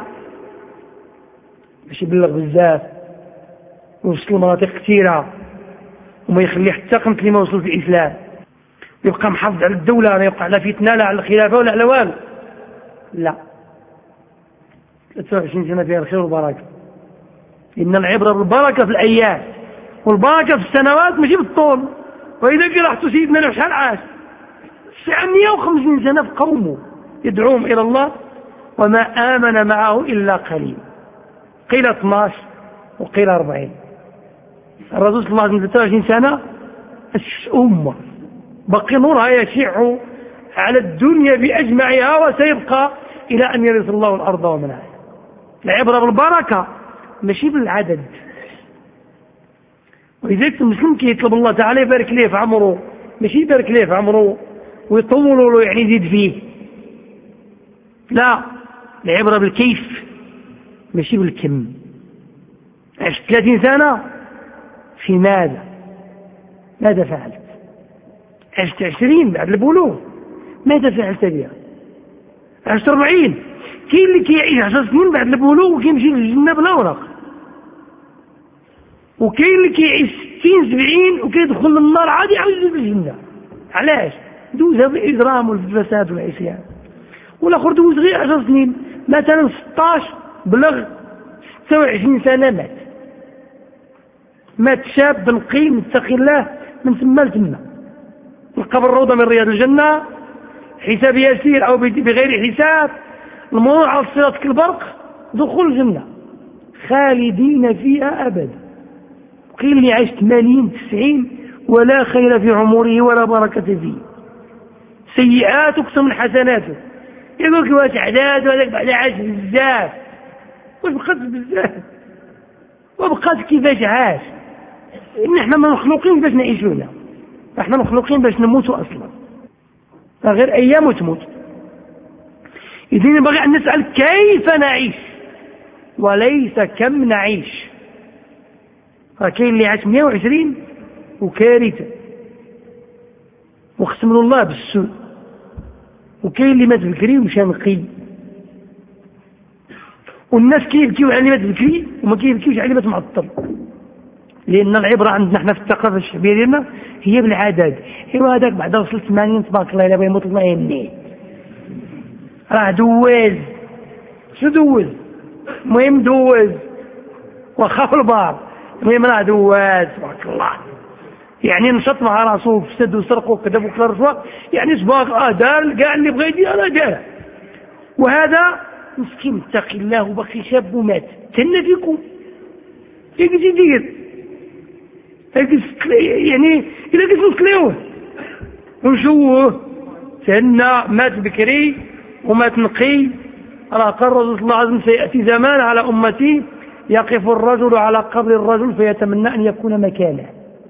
Speaker 2: باش يبلغ بزاف ويوصل لمناطق كثيرة، وما يخلي حتى قمت لما وصل في الإسلام، يبقى محافظ على الدولة، لا يوقع لا فتنة لا على الخلافة ولا على والو. لا، ثلاثة وعشرين سنة فيها الخير والبركة. إن العبرة بالبركة في الأيام، والبركة في السنوات ماشي بالطول. وإذا قرأت سيدنا نوح شحال عاش؟ تسعمائة وخمسين سنة في قومه يدعوهم إلى الله، وما آمن معه إلا قليل، قيل اثني عشر وقيل أربعين. الرسول صلى الله عليه وسلم ثلاثة وعشرين سنة أمة بقي نورها يشع على الدنيا بأجمعها، وسيبقى إلى أن يرث الله الأرض ومن عليها. العبرة بالبركة ماشي بالعدد. ولذلك المسلم كي يطلب الله تعالى يبارك ليه في عمره، ماشي يبارك ليه في عمره ويطول له يعني يزيد فيه، لا، العبرة بالكيف ماشي بالكم. عشت ثلاثين سنة في ماذا؟ ماذا فعلت؟ عشت عشرين بعد البلوغ، ماذا فعلت بها؟ عشت أربعين، كاين اللي كيعيش عشر سنين بعد البلوغ وكيمشي للجنة بلا ورق، وكاين اللي كيعيش ستين سبعين وكيدخل للنار عادي يعاود يدخل الجنة. علاش؟ دوزها بالإجرام والفساد والعصيان. والآخر دوز غير عشر سنين، مثلا ستاش بلغ ستة وعشرين سنة مات مات شاب نقي متقي الله من ثم لثم، القبر روضة من رياض الجنة، حساب يسير أو بغير حساب، المرور على الصراط كالبرق، دخول الجنة خالدين فيها أبدا. قيل لي عاش ثمانين تسعين ولا خير في عمره ولا بركة فيه، سيئات أقسم من حسناته. يقول لك واش عداد وهذاك بعد عاش بزاف، واش بقات بزاف وبقات كيفاش عاش؟ إن احنا ما مخلوقين باش نعيشوا هنا، احنا مخلوقين باش نموتوا أصلا، غير أيام وتموت. إذن ينبغي أن نسأل كيف نعيش وليس كم نعيش. فكاين اللي عاش مئة وعشرين وكارثة وختم الله بالسوء، وكاين اللي مات بكري ومشى نقي، والناس كيبكيو على اللي مات بكري وما كيبكيوش على اللي مات معطل. لأن العبرة عندنا احنا في الثقافة الشعبية ديالنا هي بالعدد. ايوا هذاك بعد وصل ثمانين تبارك الله إلا بغا يموت الله يهنيه، راه دوز. شو دوز؟ المهم دوز وخاف البار، المهم راه دوز تبارك الله. يعني نشط مع راسو فسد وسرق وكذب وكل رشوة، يعني تبارك الله دار كاع اللي بغا يدير راه دار. وهذا مسكين اتقي الله وبقي شاب ومات تهنى فيكم يجلس يدير يعني إذا قلت نتلاوه ونشوه تهنى مات بكري ومات نقي. راه قال رسول الله عليه وسلم سيأتي زمان على أمتي يقف الرجل على قبر الرجل فيتمنى أن يكون مكانه.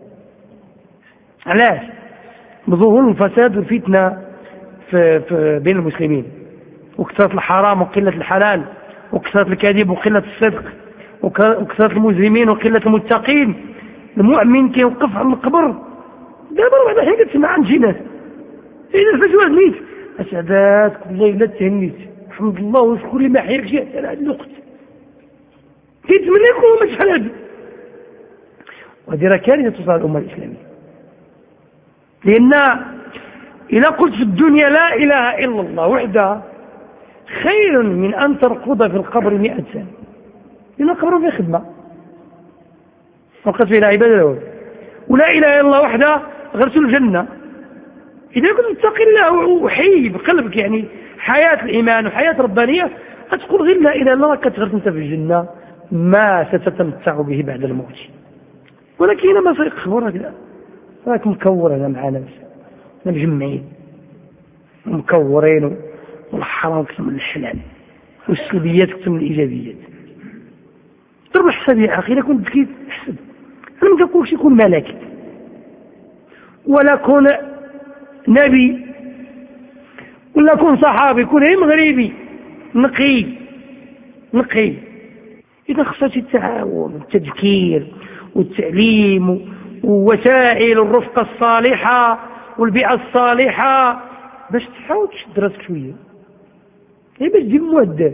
Speaker 2: علاش؟ بظهور الفساد والفتنة في في بين المسلمين وكثرة الحرام وقلة الحلال وكثرة الكذب وقلة الصدق وكثرة المجرمين وقلة المتقين. المؤمن كيوقف على القبر دابا بعد الحين كتسمع عن شي ناس إذا الفتوى ميت أسعدات كل ليلة تهنيت الحمد لله وشكون اللي ما حيركش على هذا الوقت كيتمنى يكون ما شحال هذا. وهذه راه كارثة تصل الأمة الإسلامية. لأن إذا قلت في الدنيا لا إله إلا الله وحدها خير من أن ترقد في القبر مئة سنة، لأن القبر فيه خدمة وقت فيه عبادة له. ولا إله إلا الله وحدها غير الجنة. إذا كنت تتقي الله وحي بقلبك يعني حياة الإيمان وحياة ربانية أتقول غير لا إله إلا الله كتغرس أنت في الجنة ما ستتمتع به بعد الموت. ولكن ما سيخبر هكذا راك مكور هذا مع ناس مجمعين مكورين والحرام أكثر من الحلال والسلبيات أكثر من الإيجابيات. ضرب الحساب يا أخي إذا كنت كيف احسب أنا ما تقولش يكون ملك ولا كون نبي ولا كون صحابي كون هي مغربي نقي نقي. إذا خصت التعاون والتذكير والتعليم ووسائل الرفقة الصالحة والبيئة الصالحة باش تحاول تشد راسك شوية هي باش تجيب مؤدب.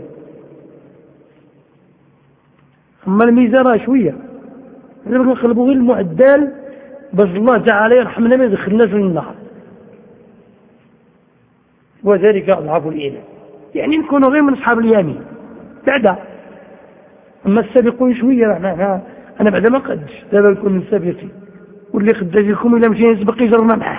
Speaker 2: أما الميزان راه شوية إذا بغينا نقلبوا غير المعدل باش الله تعالى يرحمنا ما يدخلناش للنار وذلك أضعف الإيمان. يعني نكونوا غير من أصحاب اليمين بعدا. أما السابقون شوية راه أنا بعدا ما قدش دابا نكون من السابقين واللي قد فيكم إلا مشي يسبق يجرنا معاه.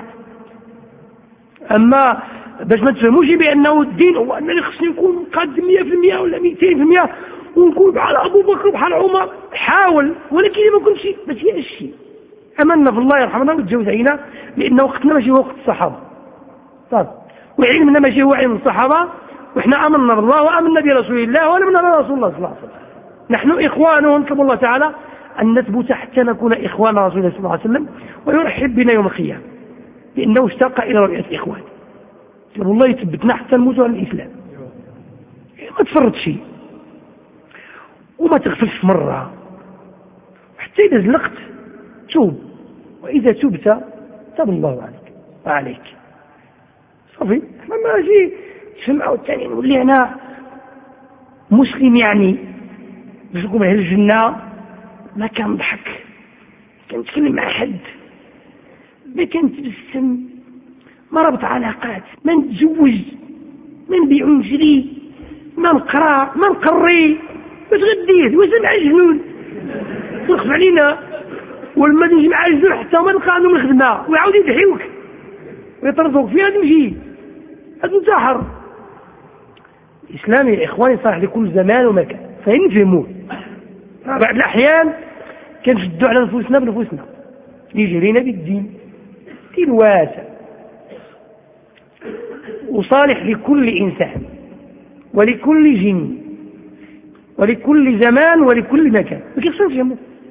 Speaker 2: أما باش ما تفهموش بأنه الدين هو أنني خصني نكون مقدم مية في المية ولا مئتين في المية ونكون بحال أبو بكر بحال عمر. حاول ولكن ما كنتش ما تيأسش. أمنا في الله يرحمنا وتجاوز علينا لأن وقتنا ماشي وقت الصحابة طيب وعلمنا ماشي هو علم الصحابة وإحنا أمنا بالله وأمنا برسول الله وأمنا برسول الله صلى الله عليه وسلم. نحن إخوانه نطلب الله تعالى أن نثبت حتى نكون إخوان رسول الله صلى الله عليه وسلم ويرحب بنا يوم القيامة لأنه اشتاق إلى رؤية إخوان. والله يثبتنا حتى نموت على الإسلام. ما تفرط شيء وما تغفلش مرة حتى إذا زلقت توب وإذا تبت تاب الله عليك وعليك صافي. احنا ماشي تسمعوا الثاني نولي أنا مسلم يعني باش نكون أهل الجنة ما كنضحك كنتكلم مع حد ما كنتبسم ما ربط علاقات ما نتزوج ما نبيع ونشري ما نقرا ما نقري واش غدير واش مع الجنون وقف علينا ولما نجي مع الجنون حتى ما نلقى عندهم الخدمه ويعاود يدحيوك ويطردوك في هذا المشي هذا انتحر. الإسلام يا إخواني صالح لكل زمان ومكان فين نفهموه. بعض الأحيان كنشدوا على نفوسنا بنفوسنا يجرينا بالدين دين واسع وصالح لكل إنسان ولكل جن ولكل زمان ولكل مكان. ما كيفاش نفهموا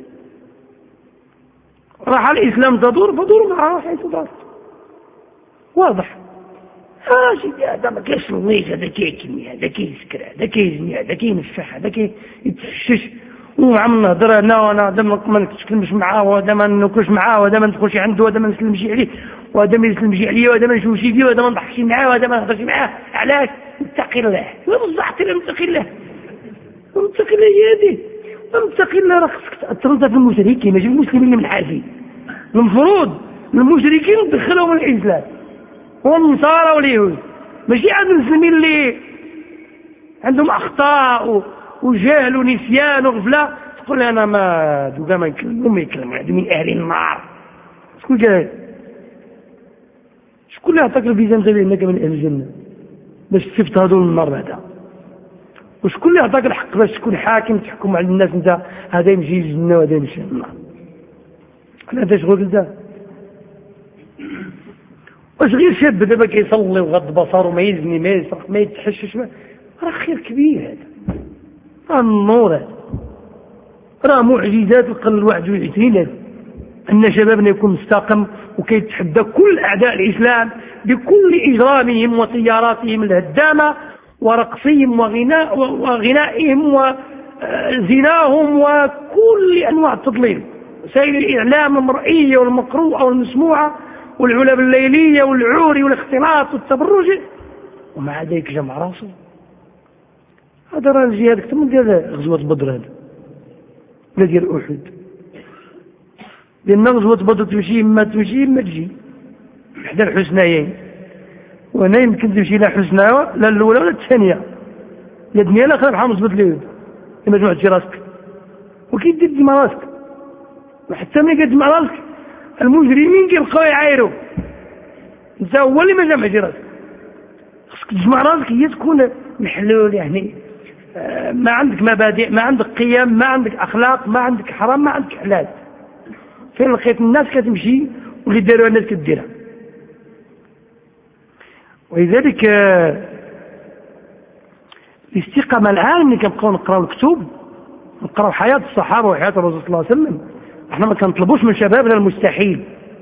Speaker 2: راح الإسلام تدور فدور معها حيث دار واضح. اه سيدي هذا ما كيصليش هذا كيكني هذا كيسكر هذا كيزني هذا كينفح هذا كيتفشش وعم نهضر انا وانا هذا ما نتكلمش معاه وهذا ما ناكلش معاه وهذا ما ندخلش عنده وهذا ما نسلمش عليه وهذا ما يسلمش عليا وهذا ما نشوفش فيه وهذا ما نضحكش معاه وهذا ما نهضرش معاه. علاش؟ اتقي الله وبالضبط اتقي الله اتقي الله هذه اتقي الله راه خصك ترد في المشركين ماشي المسلمين اللي منحازين. المفروض المشركين ندخلهم الاسلام والنصارى واليهود ماشي عند المسلمين اللي عندهم اخطاء وجهل ونسيان وغفله تقول انا ما دوكا ما نكلمهم ما يكلموا هذو من اهل النار. شكون قال شكون اللي عطاك الفيزا انت بانك من اهل الجنه باش تسفت هذول النار بعدا وشكون اللي عطاك الحق باش تكون حاكم تحكم على الناس؟ انت هذا يمشي للجنه وهذا يمشي للنار. هذا شغل ده. واش غير شاب دابا كيصلي وغض بصره وما يزني ما يسرق ما يتحشش راه خير كبير هذا، راه النور هذا، راه معجزات القرن الواحد والعشرين هذا، ان شبابنا يكون مستقم وكيتحدى كل اعداء الاسلام بكل اجرامهم وسياراتهم الهدامه ورقصهم وغناء وغنائهم وزناهم وكل انواع التضليل، وسائل الاعلام المرئيه والمقروءه والمسموعه والعلب الليليه والعوري والاختلاط والتبرج، ومع ذلك جمع راسه. هذا راه الجهاد اكثر من ديال غزوه بدر هذا ولا ديال احد، لان غزوه بدر تمشي اما تمشي اما تجي احدى الحسنيين، وهنا يمكن تمشي لا حسنى لا الاولى ولا الثانيه، لا الدنيا لا خير حامص بدليود لما جمعتي راسك وكيدير تجمع راسك، وحتى ملي كتجمع راسك المجرمين كيبقاو يعايروا، انت هو اللي ما جمعتش راسك. خصك تجمع راسك هي تكون محلول، يعني ما عندك مبادئ، ما عندك قيم، ما عندك اخلاق، ما عندك حرام، ما عندك حلال. فين لقيت الناس كتمشي واللي داروها الناس كديرها. ولذلك الاستقامه الان ملي كنبقاو نقراو الكتب نقراو حياه الصحابه وحياه الرسول صلى الله عليه وسلم، احنا ما كنطلبوش من شبابنا المستحيل،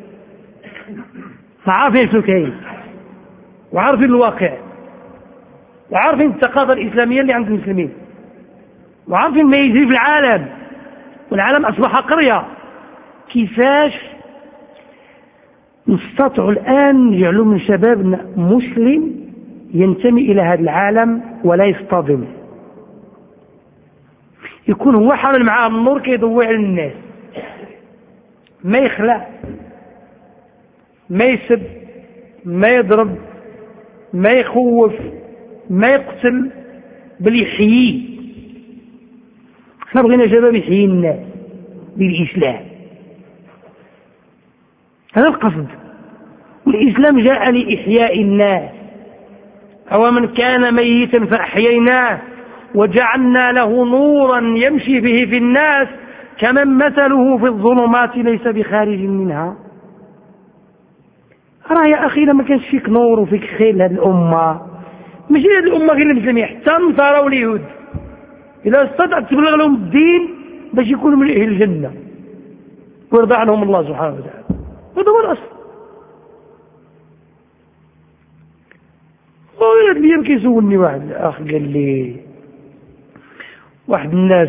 Speaker 2: عارفين شنو كاين وعارفين الواقع وعارفين الثقافه الاسلاميه اللي عند المسلمين وعارفين ما يجري في العالم، والعالم اصبح قريه. كيفاش نستطيع الان نجعلوا من شبابنا مسلم ينتمي الى هذا العالم ولا يصطدم، يكون هو حامل معاه النور كيضوي على الناس، ما يخلع، ما يسب، ما يضرب، ما يخوف، ما يقتل، بل يحيي. احنا بغينا شباب يحيي الناس بالإسلام، هذا القصد. والإسلام جاء لإحياء الناس، أو من كان ميتا فأحييناه وجعلنا له نورا يمشي به في الناس كمن مثله في الظلمات ليس بخارج منها. راه يا أخي لما كانش فيك نور وفيك خير لهذه الأمة، ماشي هذه الأمة غير المسلمين، حتى النصارى واليهود إذا استطعت تبلغ لهم الدين باش يكونوا من أهل الجنة ويرضى عنهم الله سبحانه وتعالى، هذا هو الأصل. وهذا اليوم كيسولني واحد الأخ قال لي واحد الناس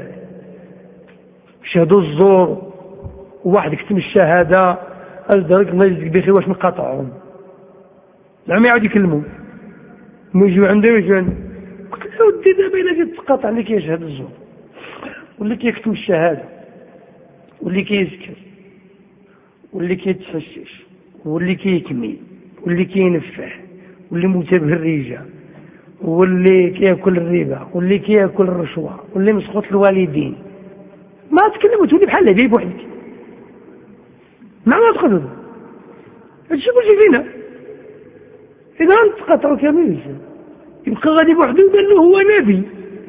Speaker 2: شهدوا الزور وواحد كتم الشهادة أصدرك الله يجزيك بخير، واش نقاطعهم؟ زعما يعاود يكلموا ما يجيو عندي ما يجيو عندي. قلت له ودي دابا إلا جيت تقاطع اللي كيشهد الزور واللي كيكتم الشهادة واللي كيذكر واللي كيتفشش واللي كيكمي واللي كينفح واللي متابه الرجال واللي كياكل الربا واللي كياكل الرشوه واللي مسخوط الوالدين، ما تكلم وتولي بحال هذه بوحدك، ما ما تقدر هادشي كلشي فينا. اذا نتقاطعوا كامل يبقى غادي بوحده يبان له هو نبي،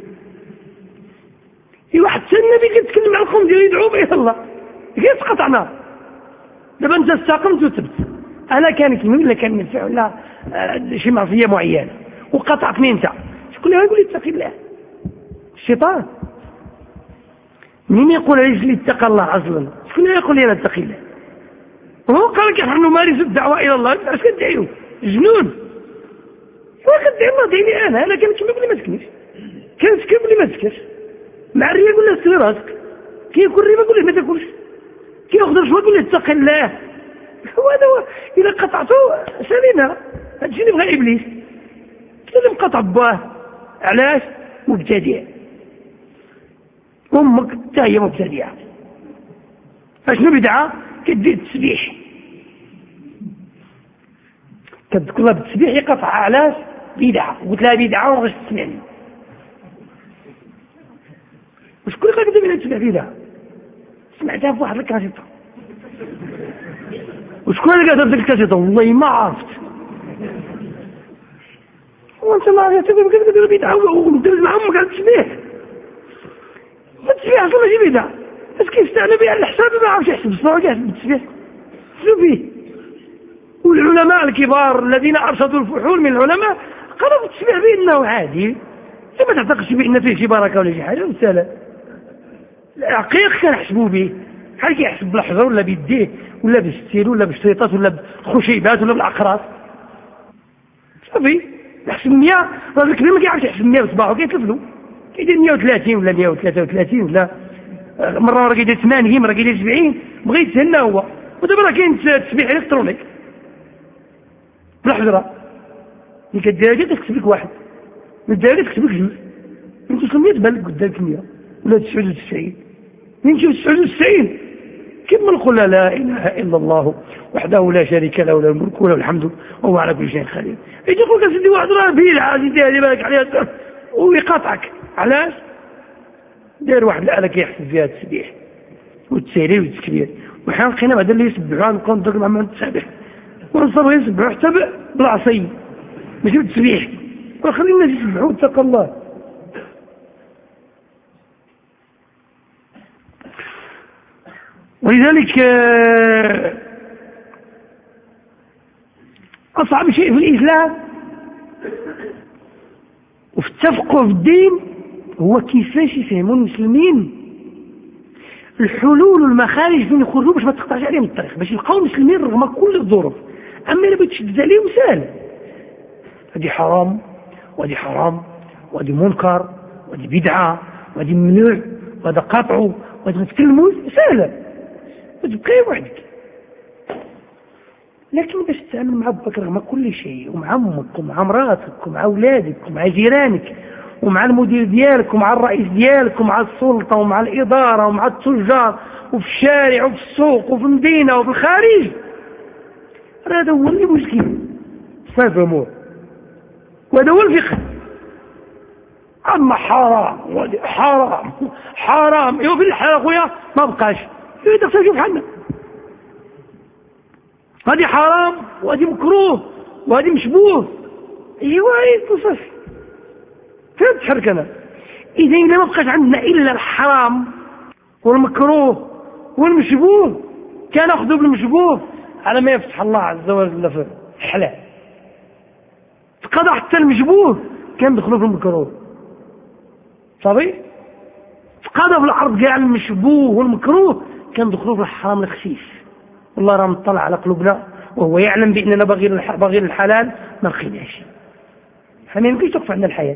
Speaker 2: في واحد حتى النبي كيتكلم على القوم ديالو يدعو به الله كيتقاطعنا. دابا انت استقمت وتبت، انا كان كيمين ولا كان منفع ولا شي معصيه معينه وقطعتني انت، شكون اللي غيقول لي اتقي الله؟ الشيطان. مين يقول ليش اللي اتقى الله اصلا؟ شكون اللي يقول لي انا اتقي الله؟ وهو قال لك نحن نمارس الدعوه الى الله، اش كدعيو؟ جنون. واش كدعي الله ديني انا؟ انا كان كيما يقول لي ما تسكنيش، كان سكن يقول لي ما تسكنش، مع الريا يقول له استوي راسك، كياكل الربا يقول له ما تاكلش، كياخذ رشوه يقول له اتق الله. هذا هو. اذا قطعته سالينا هادشي اللي بغى ابليس، لازم قطع باه. علاش؟ مبتدع. امك حتى هي مبتدعه. اشنو بدعه؟ كدير التسبيح، كتقول لها بالتسبيح يقطع. علاش؟ بدعه. قلت لها بدعه وما بغاش تسمعني. وشكون اللي قال لك تسمع بدعه؟ سمعتها في واحد الكاسيطه. وشكون اللي قال لك الكاسيطه؟ والله ما عرفت. وانت ما تقول كذا بدعه ومدرس معهم قال تسبيح التسبيح اصلا ماشي بدعه بس كيستعمل بها على الحساب ما عرفش يحسب الصلاه يحسب التسبيح شوف فيه. والعلماء الكبار الذين ارشدوا الفحول من العلماء قالوا التسبيح بانه عادي ما تعتقدش بان فيه شي بركه ولا شي حاجه مساله العقيق كان يحسبوا به بحال كيحسب بالحجر ولا بيديه ولا بالستيل ولا بالشريطات ولا بالخشيبات ولا بالاقراص صافي يحسب مية راجل كبير ما كيعرفش يحسب مية بصباعه كيتلفلو كيدير مية وثلاثين ولا مية وثلاثة وثلاثين ولا مره راه كيدير ثمانين مره كيدير سبعين بغى يتهنى هو. ودابا راه كاين تسبيح الكترونيك بالحجره اللي كديرها ديال تكتب لك واحد من دايره تكتب لك جوج انت سميت بالك قدامك مية ولا تسعة وتسعين من نشوف تسعة وتسعين كما نقول لا اله الا الله وحده لا شريك له له الملك وله الحمد وهو على كل شيء قدير. يجي يقول لك سيدي واحد راه بدعه سيدي هذه بالك عليها ويقاطعك علاش داير واحد الاله كيحسب فيها التسبيح والتسيري والتكبير وحنا لقينا بعدا اللي يسبحوا نبقاو نديروا معهم التسبيح ونصبروا يسبحوا حتى بالعصي ماشي بالتسبيح وخلي الناس يسبحوا اتقوا الله. ولذلك أصعب شيء في الإسلام وفي التفقه في الدين هو كيفاش يفهموا المسلمين الحلول والمخارج فين يخرجوا باش ما تقطعش عليهم الطريق باش يبقاو مسلمين رغم كل الظروف. أما إلا بغيت تشدد عليهم سهل هذه حرام وهذه حرام وهذه منكر وهذه بدعة وهذه ممنوع وهذا قطع وهذا ما تكلموش سهلة وتبقى وحدك. لكن باش تتعامل مع بكر رغم كل شيء ومع امك ومع مراتك ومع اولادك ومع جيرانك ومع المدير ديالك ومع الرئيس ديالك ومع السلطه ومع الاداره ومع التجار وفي الشارع وفي السوق وفي المدينه وفي الخارج هذا هو اللي مشكل فهموه وهذا هو الفقه. اما حرام حرام حرام يوم في الحلال اخويا ما بقاش يقدر تشوف حنا هذه حرام وهذه مكروه وهذه مشبوه ايوا تصف فين تحرك انا. اذا ما بقاش عندنا الا الحرام والمكروه والمشبوه كان اخذوا بالمشبوه على ما يفتح الله عز وجل في الحلال تقضى حتى المشبوه كان دخلوا في المكروه صافي تقضى في العرض كاع المشبوه والمكروه كان دخلوا في الحرام الخفيف. والله راه مطلع على قلوبنا وهو يعلم باننا باغيين الحلال ما لقيناش فما يمكنش توقف عندنا الحياه.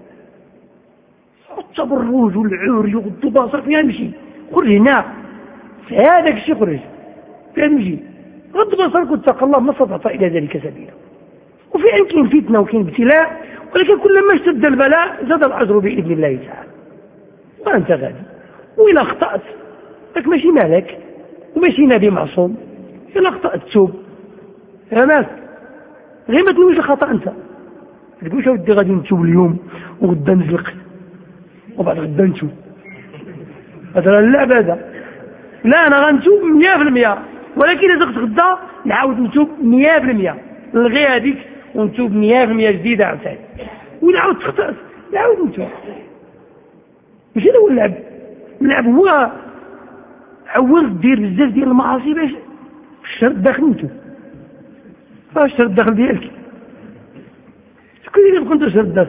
Speaker 2: التبرج والعري وغض البصر فين يمشي خرج هنا هذاك الشيء خرج فين يمشي غض بصرك واتق الله ما استطعت الى ذلك سبيلا. وفعلا كاين فتنه وكاين ابتلاء ولكن كلما اشتد البلاء زاد الاجر باذن الله تعالى وانت غادي. وإلا اخطأت لك ماشي مالك وماشي نبي معصوم إلا اخطأت توب يا ناس غير ما تنويش الخطأ انت تقولش ودي غادي نتوب اليوم وغدا نزلق وبعد غدا نتوب هذا اللعب هذا لا انا غنتوب مية في المية ولكن اذا زقت غدا نعاود نتوب مية في المية نلغي هذيك ونتوب مية في المية جديدة عاوتاني ونعاود تخطأت نعاود نتوب. ماشي هذا هو اللعب. اللعب هو عوض دير بزاف ديال المعاصي باش الشر الداخل نتوب فاش الشر الداخل ديالك شكون اللي يبقى عنده الشر الداخل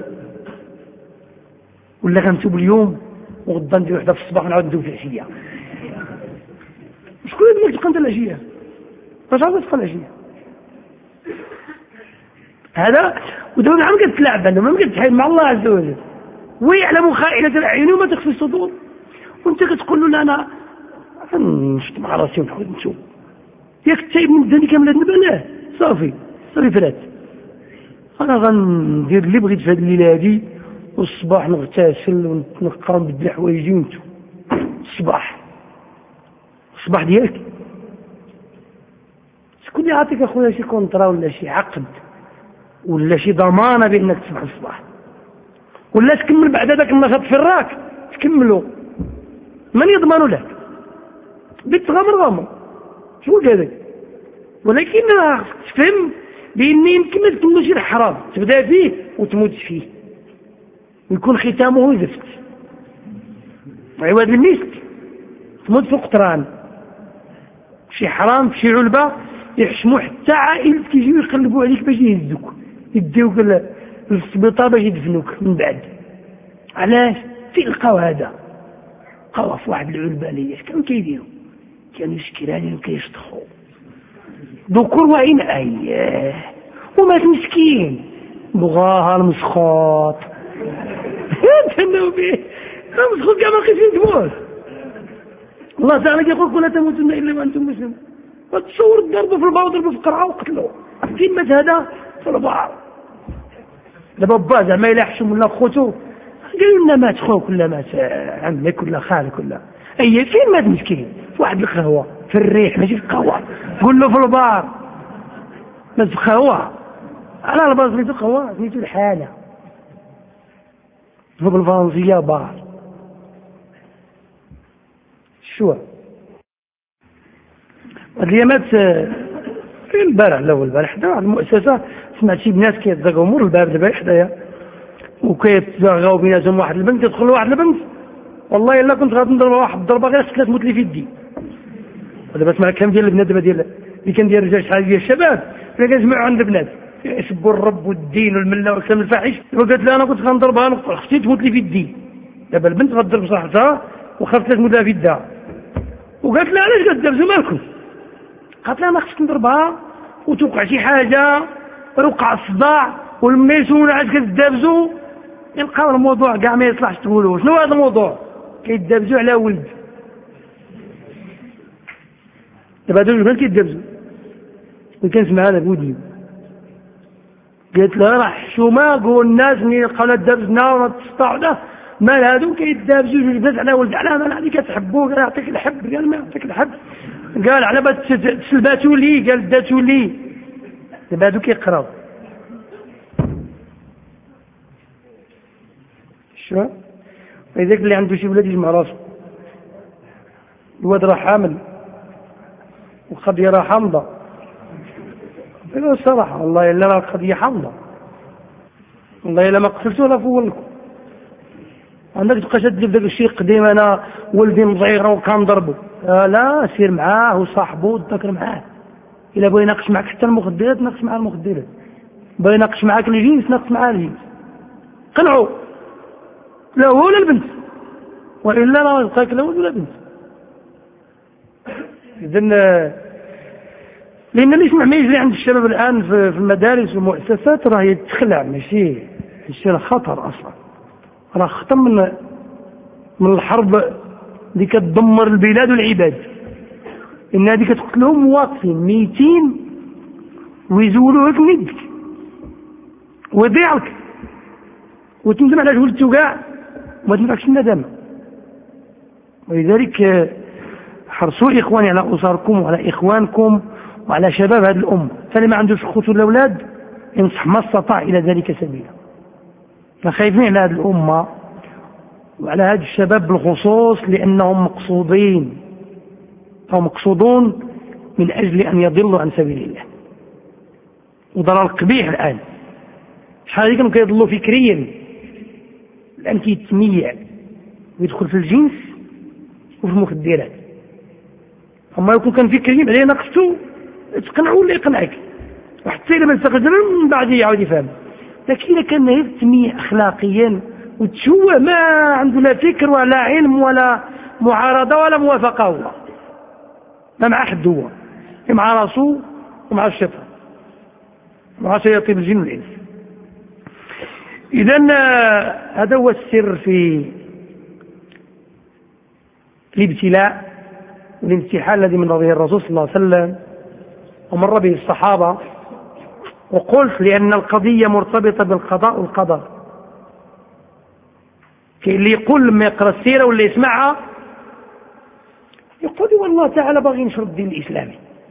Speaker 2: ولا غنتوب اليوم وغدا ندير وحده في الصباح ونعاود نتوب في العشيه شكون اللي يبقى عنده العشيه باش عاود تبقى العشيه هذا ودابا ما كتلعب انا ما كتحيد مع الله عز وجل ويعلم خائنة الاعين وما تخفي الصدور وانت كتقول له لا انا نشط مع راسي ونحاول نتوب ياك تايب من الدنيا كامله نبلاه صافي صافي فرات انا غندير اللي بغيت في هذه الليله هذه والصباح نغتسل ونتنقى ونبدل حوايجي ونتوب الصباح الصباح ديالك شكون اللي عاطيك اخويا شي كونطرا ولا شي عقد ولا شي ضمانه بانك تصبح الصباح ولا تكمل بعد هذاك النشاط في الراك تكملوا من يضمن لك بتغامر غامر شو هذاك. ولكن تفهم بأن يمكن ما تكون شي حرام تبدا فيه وتموت فيه ويكون ختامه زفت عواد المسك تموت في قطران شي حرام في شي علبة يحشموا حتى عائلتك يجيو يقلبوا عليك باش يهزوك يديوك للسبيطار باش يدفنوك من بعد. علاش؟ تلقاو هذا لقاوه في واحد العلبة ليش كانوا كيديروا كانوا يشكراني وكيشطخوا ذكور وعين اياه ومات مسكين بغاها المسخوط تنو به المسخوط كما قيسين تموت. الله تعالى يقول ولا تموتن الا وانتم مسلمون. وتصور الضرب في البحر وضرب في القرعه وقتلوه فين مات هذا في البحر دابا با زعما الا حشم ولا خوتو قالوا لنا مات خوك ولا مات عمك ولا خالك ولا اي فين مات مسكين في واحد القهوه في الريح ماشي في القهوه قول له في البار مات في قهوه على البار سميتو قهوه سميتو الحاله هو بالفرنسيه بار شو هاد الايامات في البارح لا البارح حدا واحد المؤسسه سمعت شي بنات كيتزاقوا مور الباب دابا حدايا وكيتزاغاو بيناتهم واحد البنت تدخل واحد البنت والله الا كنت غادي نضرب واحد الضربه غير خصها تموت لي في يدي. دابا اسمع الكلام ديال البنات دابا ديال اللي كان ديال الرجال شحال ديال الشباب اللي كنسمعوا عند البنات يسبوا الرب والدين والمله والكلام الفاحش وقالت لها انا كنت غنضربها نقطع اختي تموت لي في يدي. دابا البنت غتضرب صاحبتها وخافت تموت لها في يدها وقالت لها علاش كتدابزوا مالكم؟ قالت لها انا خصك نضربها وتوقع شي حاجه وقع الصداع والميسون عاد كتدابزوا يلقاو الموضوع كاع ما يصلحش تقولوا شنو هذا الموضوع كيدابزوا على ولد. دابا هادو البنات كيدابزوا وكنسمع انا بودي قالت لها راه حشومه قول الناس ملي يلقاونا دابزنا ولا تسطعنا مال هادو كيدابزوا جوج بنات على ولد على مال عليك كتحبوه قال يعطيك الحب قال ما يعطيك الحب قال على بات تسلباتوا لي قال داتوا لي. دابا هادو كيقراو شو وإذاك اللي عنده شي ولاد يجمع راسو الواد راه حامل والقضيه راه حامضه قالوا الصراحه والله الا راه القضيه حامضه والله الا ما قتلتو لا فولكم عندك تبقى شاد لي بداك الشيء قديم انا ولدي مصغير وكنضربو آه لا سير معاه وصاحبه وتذكر معاه الا بغى يناقش معك حتى المخدرات ناقش معاه المخدرات بغى يناقش معاك الجنس ناقش معاه الجنس قنعوا لا هو ولا البنت والا ما يبقاك لا ولد ولا بنت. اذن لان اللي يسمع ما يجري عند الشباب الان في المدارس والمؤسسات راه يتخلع ماشي ماشي خطر اصلا راه خطر من من الحرب اللي كتدمر البلاد والعباد ان هذه كتقتلهم واقفين ميتين ويزولوا لك ندك ويضيعك وتندم على ولدتو كاع وما تنفعكش الندم. ولذلك حرصوا إخواني على أسركم وعلى إخوانكم وعلى شباب هذه الأمة فاللي ما عندوش أخوته الأولاد ينصح ما استطاع إلى ذلك سبيلا. فخايفين على هذه الأمة وعلى هذا الشباب بالخصوص لأنهم مقصودين أو مقصودون من أجل أن يضلوا عن سبيل الله وضرر قبيح الآن شحال كانوا كيضلوا فكريا الآن كيتميع ويدخل في الجنس وفي المخدرات. أما يكون كان فكريا عليه ناقصتو تقنعوا ولا يقنعك وحتى إذا ما استقدر من بعد يعاود يفهم. لكن إذا كان يتميع أخلاقيا وتشوه ما عنده لا فكر ولا علم ولا معارضة ولا موافقة هو ما مع أحد هو مع راسه ومع الشيطان مع شياطين الجن والإنس. إذن هذا هو السر في الابتلاء والامتحان الذي من به الرسول صلى الله عليه وسلم ومر به الصحابة. وقلت لأن القضية مرتبطة بالقضاء والقدر. اللي يقول لما يقرأ السيرة واللي يسمعها يقول والله تعالى باغي ينشر الدين الإسلامي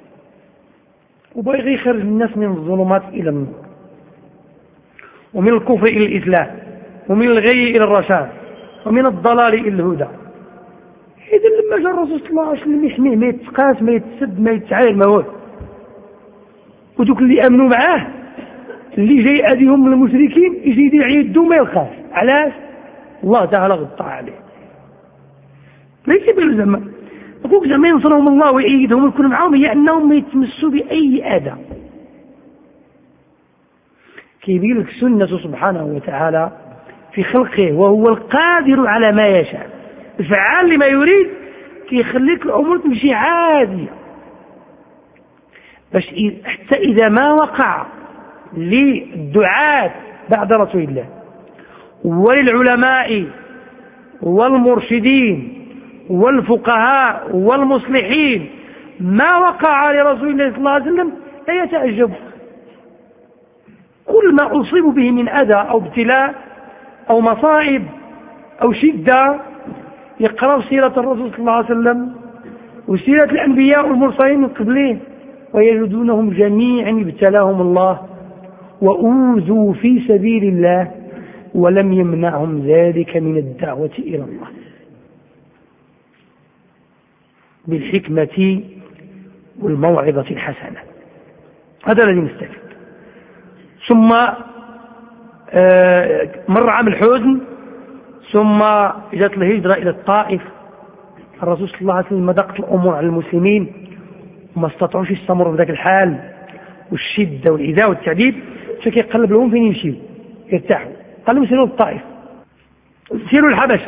Speaker 2: وباغي يخرج الناس من الظلمات إلى النور ومن الكفر إلى الإسلام ومن الغي إلى الرشاد ومن الضلال إلى الهدى. إذا لما جاء الرسول صلى الله عليه وسلم يحميه ما يتقاس ما يتسد ما يتعاير ما هو ودوك اللي امنوا معاه اللي جاي يأذيهم من المشركين يزيد يعيدوا ما يلقاش. علاش؟ الله تعالى غطى عليه. ليس بيقولوا زعما نقولك زعما ينصرهم الله ويعيدهم ويكون معاهم، هي انهم ما يتمسوا باي اذى. كيبين لك سنة سبحانه وتعالى في خلقه، وهو القادر على ما يشاء الفعال لما يريد، كيخليك الامور تمشي عاديه. باش حتى اذا ما وقع للدعاة بعد رسول الله وللعلماء والمرشدين والفقهاء والمصلحين ما وقع لرسول الله صلى الله عليه وسلم لا يتعجب. كل ما أصيب به من أذى أو ابتلاء أو مصائب أو شدة يقرأ سيرة الرسول صلى الله عليه وسلم وسيرة الأنبياء والمرسلين من قبله ويجدونهم جميعا ابتلاهم الله وأوذوا في سبيل الله ولم يمنعهم ذلك من الدعوة إلى الله بالحكمة والموعظة الحسنة. هذا الذي نستفيد. ثم مر عام الحزن، ثم جاءت الهجرة إلى الطائف. الرسول صلى الله عليه وسلم ضاقت الأمور على المسلمين وما استطاعوش يستمروا في ذاك الحال والشدة والإيذاء والتعذيب، فكيقلب لهم فين يمشيوا يرتاحوا. قال لهم سيروا للطائف، سيروا للحبشة.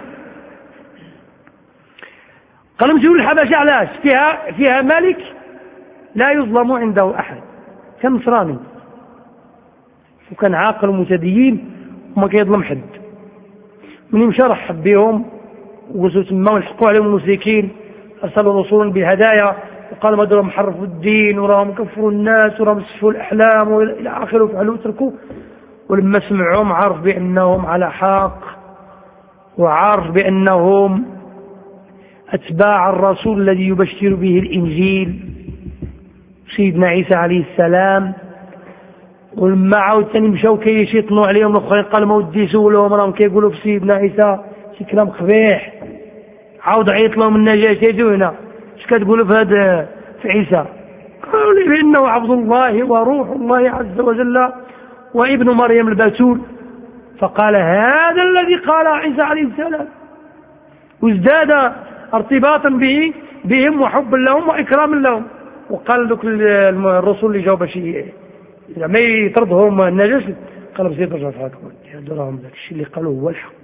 Speaker 2: قال لهم سيروا للحبشة علاش؟ فيها فيها ملك لا يظلم عنده أحد، كان نصراني وكان عاقل ومتدين وما كيظلم حد. من يمشى رحب بهم وجلسوا تما ولحقوا عليهم المشركين، ارسلوا رسولا بالهدايا وقالوا هذول راهم حرفوا الدين وراهم كفروا الناس وراهم سفوا الاحلام والى اخره وفعلوا وتركوا. ولما سمعهم عرف بانهم على حق وعرف بانهم اتباع الرسول الذي يبشر به الانجيل سيدنا عيسى عليه السلام. ولما عاود ثاني مشاو كيشيطنوا عليهم الاخرين قال ما ودي سولهم راهم كيقولوا في سيدنا عيسى شي كلام قبيح. عاود عيط لهم النجاشي يجوا هنا اش كتقولوا في هذا في عيسى؟ قالوا لي بانه عبد الله وروح الله عز وجل وابن مريم البتول. فقال هذا الذي قال عيسى عليه السلام، وازداد ارتباطا به بهم وحبا لهم واكراما لهم. وقال لك الرسول اللي جاوب شيء ما يطردهم النجاشي، قال بزيد رجع فاكم راهم ذاك الشيء اللي قالوه هو الحق.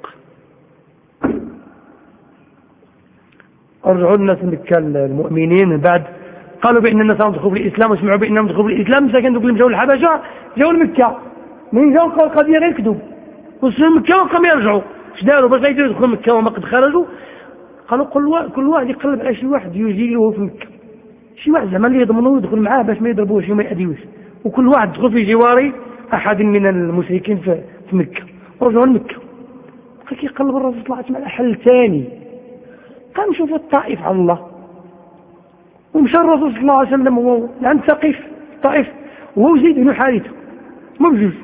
Speaker 2: ارجعوا الناس مكة المؤمنين من بعد قالوا بان الناس دخلوا في الاسلام وسمعوا بانهم دخلوا في الاسلام، مساكن دوك اللي مشاو للحبشه جاوا لمكه، من جاوا لقاو القضيه غير كذب وصلوا مكه وقاموا يرجعوا. اش داروا باش يقدروا يدخلوا مكه وما قد خرجوا؟ قالوا كل واحد كل واحد يقلب على شي واحد يجي له في مكه، شي واحد زعما اللي يضمنوه يدخل معاه باش ما يضربوش وما يأذيوش، وكل واحد دخل في جوار احد من المشركين في مكه ورجعوا لمكه. بقى كيقلب الرسول صلى الله عليه وسلم على حل ثاني، قام نشوف الطائف على الله. ومشى الرسول صلى الله عليه وسلم وهو عند ثقيف الطائف وهو زيد بن حارثه ما بجوج.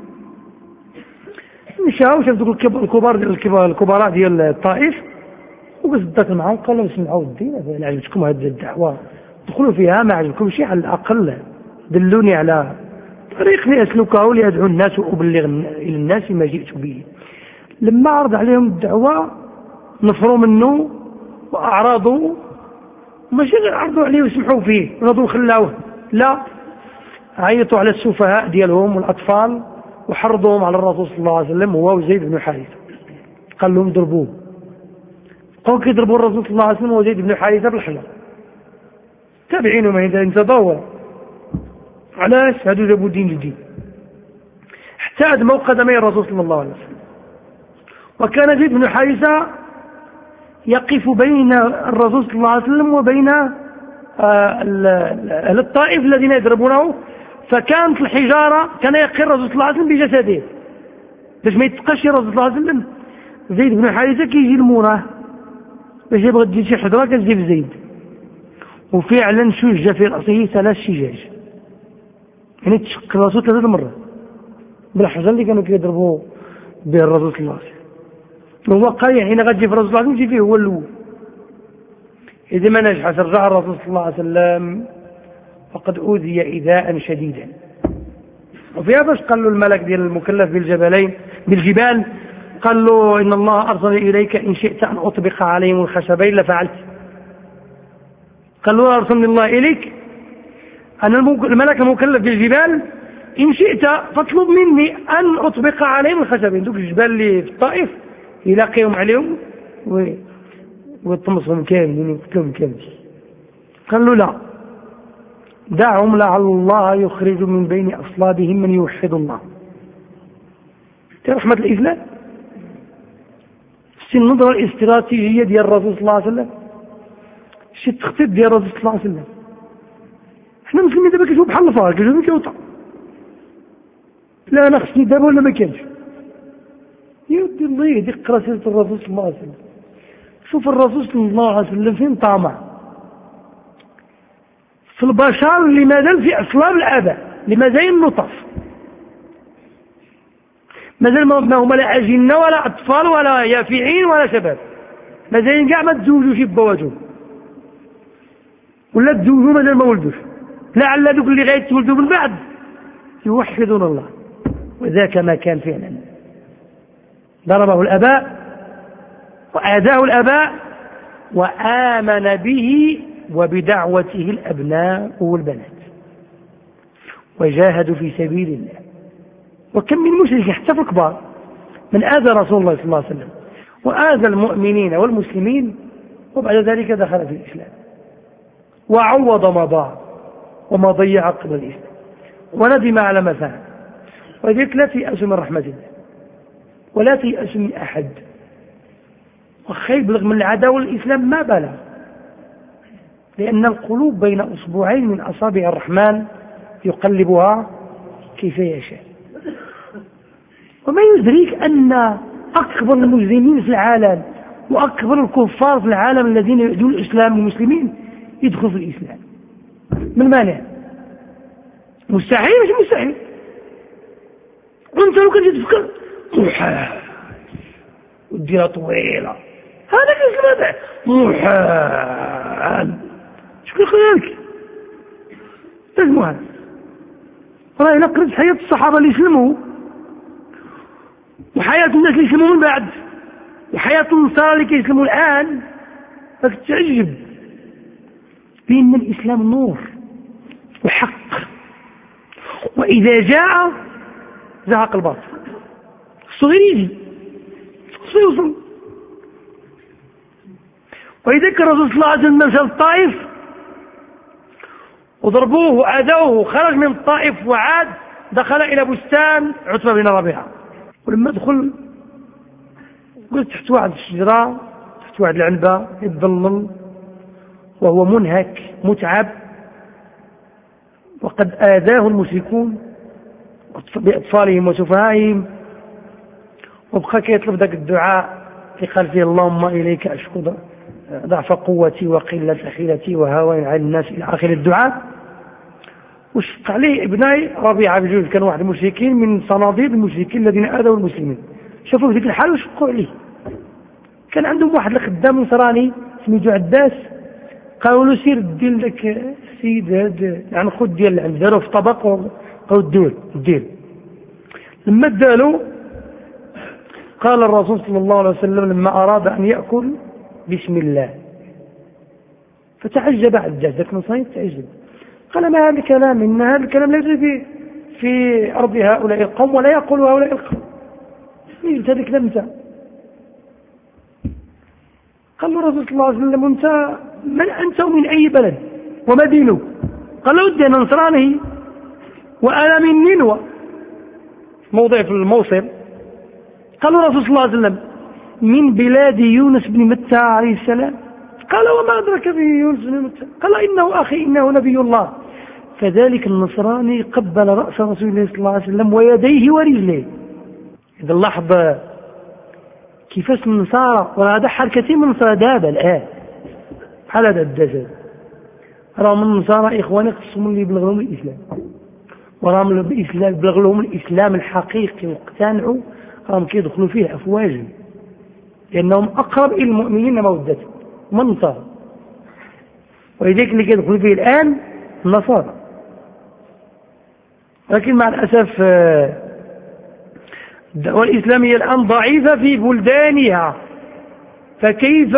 Speaker 2: مشى وشاف دوك الكبار الكبار الكبراء ديال الطائف وقصدت معهم قال لهم اسمعوا الدين اذا عجبتكم هذه الدعوه دخلوا فيها، ما عجبكم شيء على الاقل دلوني على طريق لاسلكه ليدعو الناس وابلغ الى الناس ما جئت به. لما عرض عليهم الدعوه نفروا منه واعراضوا، ماشي غير عرضوا عليه وسمحوا فيه ونضوا خلاوه، لا عيطوا على السفهاء ديالهم والاطفال وحرضوهم على الرسول صلى الله عليه وسلم هو وزيد بن حارثه. قال لهم ضربوه، بقاو كيضربوا الرسول صلى الله عليه وسلم وزيد بن حارثه بالحجر. تابعينهم عند تدور علاش هادو جابوا دين جديد حتى ادموا قدمي الرسول صلى الله عليه وسلم. وكان زيد بن حارثه يقف بين الرسول صلى الله عليه وسلم وبين أهل الطائف الذين يضربونه، فكانت الحجارة كان يقي الرسول صلى الله عليه وسلم بجسده باش ما يتقاش الرسول صلى الله عليه وسلم. زيد بن حارثة كيجي الموراه باش يبغى تجي شي حجرة كتجي في زيد، وفعلا شج في رأسه ثلاث شجاج، يعني تشق الرسول ثلاث مرات بالحجر اللي كانوا كيضربوا به الرسول صلى الله عليه وسلم. هو قال يعني انا غتجي في الرسول صلى الله عليه وسلم يجي فيه هو الاول. اذا ما نجح رجع الرسول صلى الله عليه وسلم فقد اوذي ايذاء شديدا. وفيها باش قال له الملك ديال المكلف بالجبلين بالجبال، قال له إن الله أرسل إليك إن شئت أن أطبق عليهم الخشبين لفعلت. قال له أرسلني الله إليك أنا الملك المكلف بالجبال، إن شئت فاطلب مني أن أطبق عليهم الخشبين، دوك الجبال اللي في الطائف يلاقيهم عليهم ويطمسهم كاملين ويقتلهم كاملين. قال له لا، دعهم لعل الله يخرج من بين أصلابهم من يوحد الله. رحمة الإسلام شي النظرة الاستراتيجية ديال الرسول صلى الله عليه وسلم، شي التخطيط ديال الرسول صلى الله عليه وسلم. احنا مسلمين دابا كنشوفوا بحال الفار، كنشوفوا كيوطا، لا انا خصني دابا ولا ما كانش. يودي الله يهديك رسالة الرسول صلى الله عليه وسلم. شوف الرسول صلى الله عليه وسلم فين طامع في البشر اللي مازال في أصلاب الآباء، اللي مازال النطف، مازال ما هما لا أجنة ولا أطفال ولا يافعين ولا شباب، مازال كاع ما تزوجوش بواجههم ولا تزوجوا مازال ما ولدوش، لعل دوك اللي غيتولدوا من بعد يوحدون الله. وذاك ما كان فعلا، ضربه الآباء وآذاه الآباء وآمن به وبدعوته الأبناء والبنات وجاهدوا في سبيل الله. وكم من مشرك حتى في الكبار من آذى رسول الله صلى الله عليه وسلم وآذى المؤمنين والمسلمين، وبعد ذلك دخل في الإسلام وعوض ما ضاع وما ضيع قبل الإسلام وندم على ما فعل. وذلك لا تيأس من رحمة الله ولا تيأس من أحد، وخا يبلغ من العداوة الإسلام ما بلغ، لأن القلوب بين أصبعين من أصابع الرحمن يقلبها كيف يشاء. وما يدريك أن أكبر المجرمين في العالم وأكبر الكفار في العالم الذين يؤذون الإسلام والمسلمين يدخلوا في الإسلام؟ من مانع؟ مستحيل مش مستحيل. وانت لو كنت تفكر محال وديها طويلة، هذا كيف هذا محال، شكون خلالك لازم هذا. راه إلا قرأت حياة الصحابة اللي سلموا وحياة الناس اللي يسلموا من بعد وحياة النصارى اللي كيسلموا الآن راك تعجب، لأن الإسلام نور وحق، وإذا جاء زهق الباطل. الصغير يجي الصغير يوصل. وإذا الرسول صلى الله عليه وسلم مشى الطائف وضربوه وأذوه، خرج من الطائف وعاد دخل إلى بستان عتبة بن ربيعة. ولما دخل قلت تحت واحد الشجرة تحت واحد العنبة يتظلل وهو منهك متعب، وقد آذاه المشركون بأطفالهم وسفهائهم، وبقى كيطلب ذاك الدعاء اللي قال فيه اللهم إليك أشكو ضعف قوتي وقلة حيلتي وهوان على الناس إلى آخر الدعاء. وشق عليه ابناي ربيعة بجوز، كان واحد المشركين من صناديد المشركين الذين آذوا المسلمين، شافوا في ذيك الحال وشقوا عليه. كان عندهم واحد الخدام نصراني سميتو عداس، قالوا له سير دير لك السيد هذا يعني خذ ديال العنب، داروه في طبق وقالوا دير دير. لما ادالو قال الرسول صلى الله عليه وسلم لما أراد أن يأكل بسم الله، فتعجب عداس ذاك النصراني تعجب، قال ما هذا الكلام؟ إن هذا الكلام ليس في في أرض هؤلاء القوم ولا يقول هؤلاء القوم. قلت هذا الكلام انت؟ قال له الرسول صلى الله عليه وسلم انت من أنت ومن أي بلد وما دينك؟ قال له ودي أنا نصراني وأنا من نينوى موضع في الموصل. قال له الرسول صلى الله عليه وسلم من بلاد يونس بن متى عليه السلام. قال وما أدرك به يونس بن متى؟ قال إنه أخي إنه نبي الله. فذلك النصراني قبل رأس رسول الله صلى الله عليه وسلم ويديه ورجليه. إذا لاحظ كيفاش النصارى، وهذا حال كثير من النصارى دابا الآن بحال هذا الدجال، راهم النصارى إخواني خصهم اللي يبلغ لهم الإسلام، وراهم الإسلام يبلغ لهم الإسلام الحقيقي واقتنعوا، راهم كيدخلوا فيه أفواجا لأنهم أقرب إلى المؤمنين مودة من النصارى. ولذلك اللي كيدخلوا فيه الآن النصارى لكن مع الأسف الدعوة الإسلامية الآن ضعيفة في بلدانها، فكيف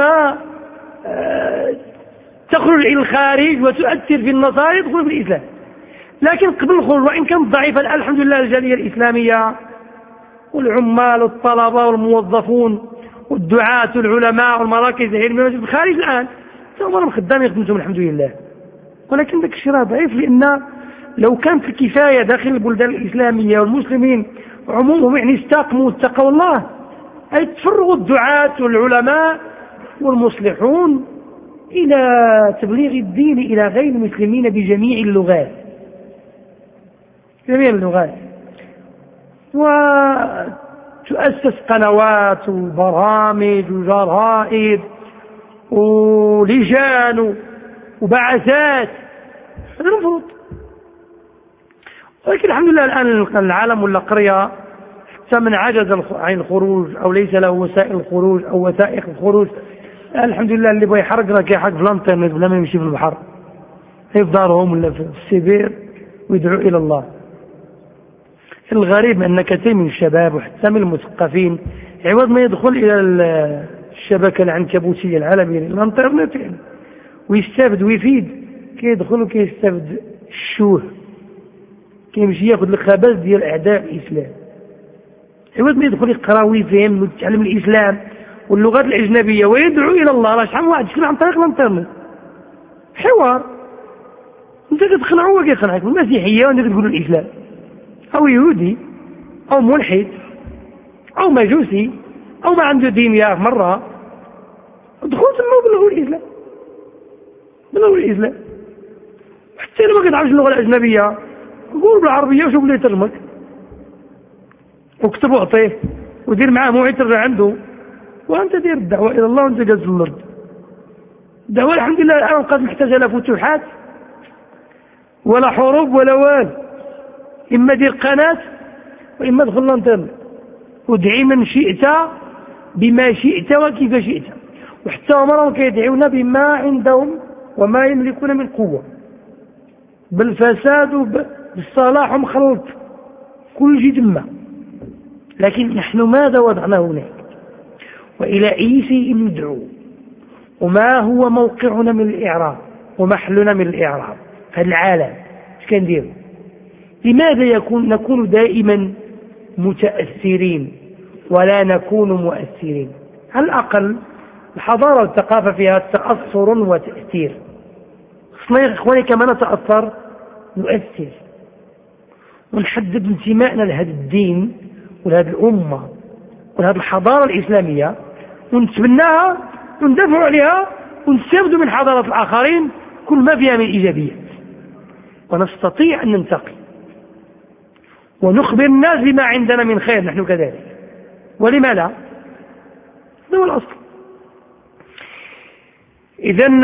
Speaker 2: تخرج إلى الخارج وتؤثر في النصارى يدخلوا في الإسلام؟ لكن قبل الخروج وإن كانت ضعيفة الآن الحمد لله الجالية الإسلامية والعمال والطلبة والموظفون والدعاة والعلماء والمراكز العلمية في الخارج الآن تمام خدام يخدمتهم الحمد لله، ولكن ذاك الشيء ضعيف، لأن لو كانت الكفاية داخل البلدان الإسلامية والمسلمين عمومهم يعني استقموا واتقوا الله، أي تفرغوا الدعاة والعلماء والمصلحون إلى تبليغ الدين إلى غير المسلمين بجميع اللغات جميع اللغات، وتؤسس قنوات وبرامج وجرائد ولجان وبعثات، هذا المفروض. ولكن الحمد لله الآن العالم ولا قرية حتى من عجز عن الخروج أو ليس له وسائل الخروج أو وثائق الخروج، الحمد لله اللي بغى يحرق راه كيحرق في الانترنت بلا ما يمشي في البحر، في دارهم ولا في السبير ويدعو إلى الله. الغريب أن كثير من الشباب وحتى من المثقفين عوض ما يدخل إلى الشبكة العنكبوتية العالمية الانترنت يعني ويستفد ويفيد، كيدخل وكيستفد الشوه، كيمشي ياخذ الخبز ديال أعداء الإسلام، عوض ما يدخل يقرا ويفهم ويتعلم الإسلام واللغات الأجنبية ويدعو إلى الله. راه شحال من واحد يتكلم عن طريق الانترنت حوار، انت كتقنعه هو كيقنعك بالمسيحية وانت كتقول الإسلام، أو يهودي أو ملحد أو مجوسي أو ما عنده دين يا مرة، دخل تما بلغوا الإسلام بلغوا الإسلام. حتى إذا ما كتعرفش اللغة الأجنبية قول بالعربية وشوف اللي يترجمك واكتب واعطيه ودير معاه موعد ترجع عنده، وأنت دير الدعوة إلى الله وأنت جالس في الأرض. الدعوة الحمد لله الآن قد محتاجة لا فتوحات ولا حروب ولا وال، إما دير قناة وإما دخل الانترنت وادعي من شئت بما شئت وكيف شئت، وحتى هم كيدعون بما عندهم وما يملكون من قوة، بالفساد وبالصلاح مخلط كل شيء تما. لكن نحن ماذا وضعنا هناك وإلى أي شيء ندعو، وما هو موقعنا من الإعراب ومحلنا من الإعراب في العالم؟ ايش كندير؟ لماذا يكون نكون دائما متأثرين ولا نكون مؤثرين؟ على الأقل الحضارة والثقافة فيها تأثر وتأثير، خصنا إخواني كما نتأثر نؤثر ونحدد انتمائنا لهذا الدين ولهذه الأمة ولهذه الحضارة الإسلامية ونتبناها وندافع عليها ونستفيد من حضارة الآخرين كل ما فيها من إيجابيات، ونستطيع أن ننتقل ونخبر الناس بما عندنا من خير نحن كذلك، ولما لا؟ هذا هو الأصل. إذن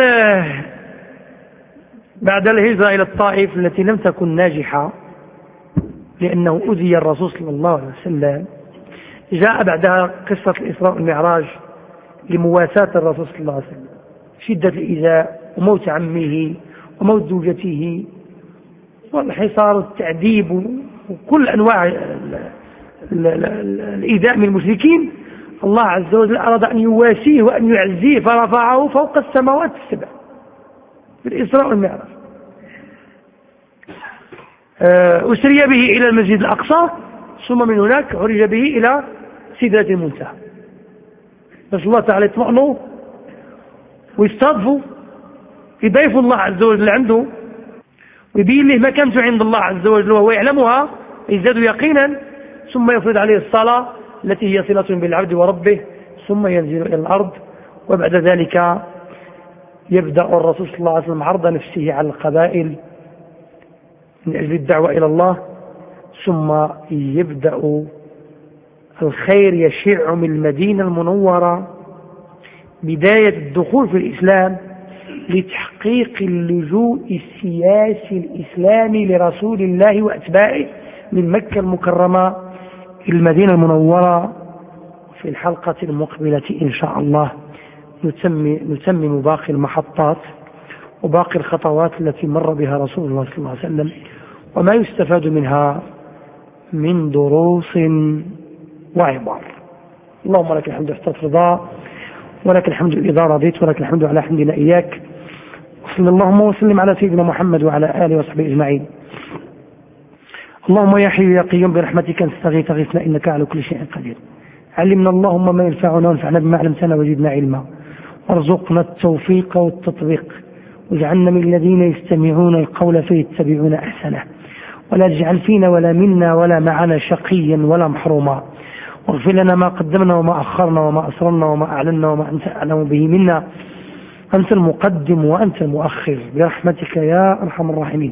Speaker 2: بعد الهجرة إلى الطائف التي لم تكن ناجحة لأنه أذي الرسول صلى الله عليه وسلم، جاء بعدها قصة الإسراء والمعراج لمواساة الرسول صلى الله عليه وسلم، شدة الإيذاء وموت عمه وموت زوجته والحصار والتعذيب وكل أنواع الإيذاء من المشركين. الله عز وجل أراد أن يواسيه وأن يعزيه فرفعه فوق السماوات السبع في الإسراء والمعراج. أسري به إلى المسجد الأقصى ثم من هناك عرج به إلى سدرة المنتهى. نسأل الله تعالى يطمئنوا ويستضفوا يضيفوا الله عز وجل عنده ويبين له مكانته عند الله عز وجل وهو يعلمها يزداد يقينا، ثم يفرض عليه الصلاة التي هي صلة بالعبد وربه، ثم ينزل إلى الأرض، وبعد ذلك يبدأ الرسول صلى الله عليه وسلم عرض نفسه على القبائل من أجل الدعوة إلى الله، ثم يبدأ الخير يشع من المدينة المنورة بداية الدخول في الإسلام لتحقيق اللجوء السياسي الإسلامي لرسول الله وأتباعه من مكة المكرمة إلى المدينة المنورة. في الحلقة المقبلة إن شاء الله نتمم باقي المحطات وباقي الخطوات التي مر بها رسول الله صلى الله عليه وسلم، وما يستفاد منها من دروس وعبر. اللهم لك الحمد حتى ترضى، ولك الحمد إذا رضيت، ولك الحمد على حمدنا إياك. وصلى اللهم وسلم على سيدنا محمد وعلى آله وصحبه أجمعين. اللهم يا حي يا قيوم برحمتك نستغيث غثنا إنك على كل شيء قدير. علمنا اللهم ما ينفعنا وانفعنا بما علمتنا وزدنا علما، وارزقنا التوفيق والتطبيق، واجعلنا من الذين يستمعون القول فيتبعون أحسنه، ولا تجعل فينا ولا منا ولا معنا شقيا ولا محروما، واغفر لنا ما قدمنا وما أخرنا وما أسررنا وما أعلنا وما أنت أعلم به منا، أنت المقدم وأنت المؤخر برحمتك يا أرحم الراحمين.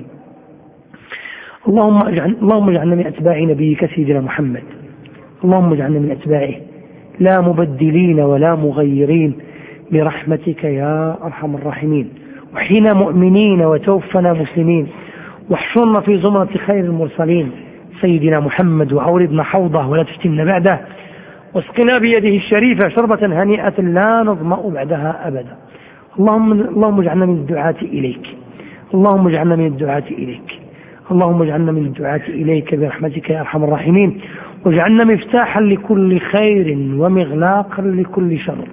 Speaker 2: اللهم اجعل اللهم اجعلنا من أتباع نبيك سيدنا محمد، اللهم اجعلنا من أتباعه لا مبدلين ولا مغيرين برحمتك يا أرحم الراحمين. وحينا مؤمنين وتوفنا مسلمين، واحشرنا في زمرة خير المرسلين سيدنا محمد، وأوردنا حوضه ولا تفتنا بعده، واسقنا بيده الشريفة شربة هنيئة لا نظمأ بعدها أبدا. اللهم اللهم اجعلنا من الدعاة إليك، اللهم اجعلنا من الدعاة إليك، اللهم اجعلنا من الدعاة إليك برحمتك يا أرحم الراحمين، واجعلنا مفتاحا لكل خير ومغلاقا لكل شر.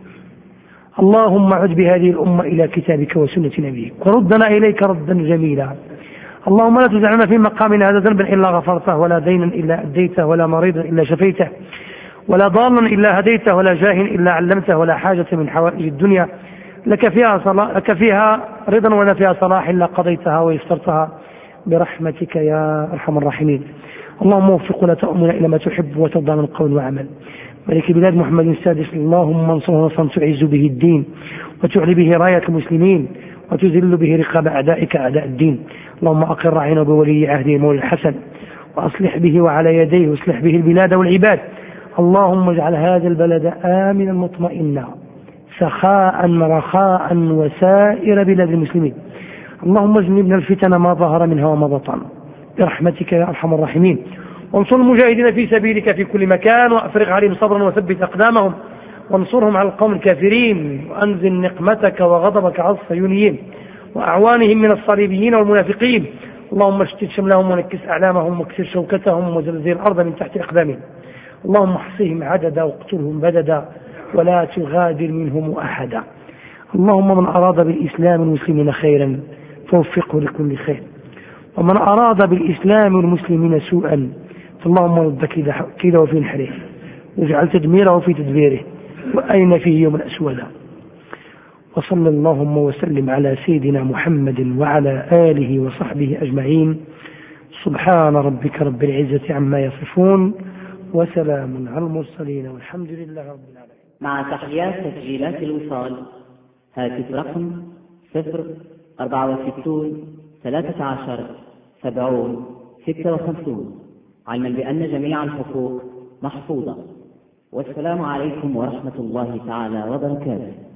Speaker 2: اللهم عد بهذه الأمة إلى كتابك وسنة نبيك، وردنا إليك ردا جميلا. اللهم لا تجعلنا في مقامنا هذا ذنبا إلا غفرته، ولا دينا إلا أديته، ولا مريضا إلا شفيته، ولا ضالا إلا هديته، ولا جاه إلا علمته، ولا حاجة من حوائج الدنيا لك فيها صلاح لك فيها رضا ولا فيها صلاح إلا قضيتها ويسرتها برحمتك يا أرحم الراحمين. اللهم وفق ولا تؤمن إلى ما تحب وترضى من قول وعمل. ملك بلاد محمد السادس، اللهم انصره نصرا تعز به الدين، وتعلي به راية المسلمين، وتذل به رقاب أعدائك أعداء الدين. اللهم أقر عينه بولي عهده مولى الحسن، وأصلح به وعلى يديه، واصلح به البلاد والعباد. اللهم اجعل هذا البلد آمنا مطمئنا سخاء رخاء وسائر بلاد المسلمين. اللهم اجنبنا الفتن ما ظهر منها وما بطن برحمتك يا أرحم الراحمين. وانصر المجاهدين في سبيلك في كل مكان، وأفرغ عليهم صبرا وثبت أقدامهم، وانصرهم على القوم الكافرين، وأنزل نقمتك وغضبك على الصهيونيين وأعوانهم من الصليبيين والمنافقين. اللهم اشتت شملهم ونكس أعلامهم، واكسر شوكتهم، وزلزل الأرض من تحت أقدامهم. اللهم احصهم عددا واقتلهم بددا، ولا تغادر منهم أحدا. اللهم من أراد بالإسلام والمسلمين خيرا فوفقه لكل خير، ومن أراد بالإسلام والمسلمين سوءا فاللهم رد كيده في نحره، واجعل تدميره في تدبيره، وأين فيه يوم أسودا. وصلى اللهم وسلم على سيدنا محمد وعلى آله وصحبه أجمعين. سبحان ربك رب العزة عما يصفون، وسلام على المرسلين، والحمد لله رب العالمين.
Speaker 3: مع تحيات تسجيلات الوصال، هاتف رقم صفر أربعة وستون ثلاثة عشر سبعون ستة وخمسون، علما بأن جميع الحقوق محفوظة. والسلام عليكم ورحمة الله تعالى وبركاته.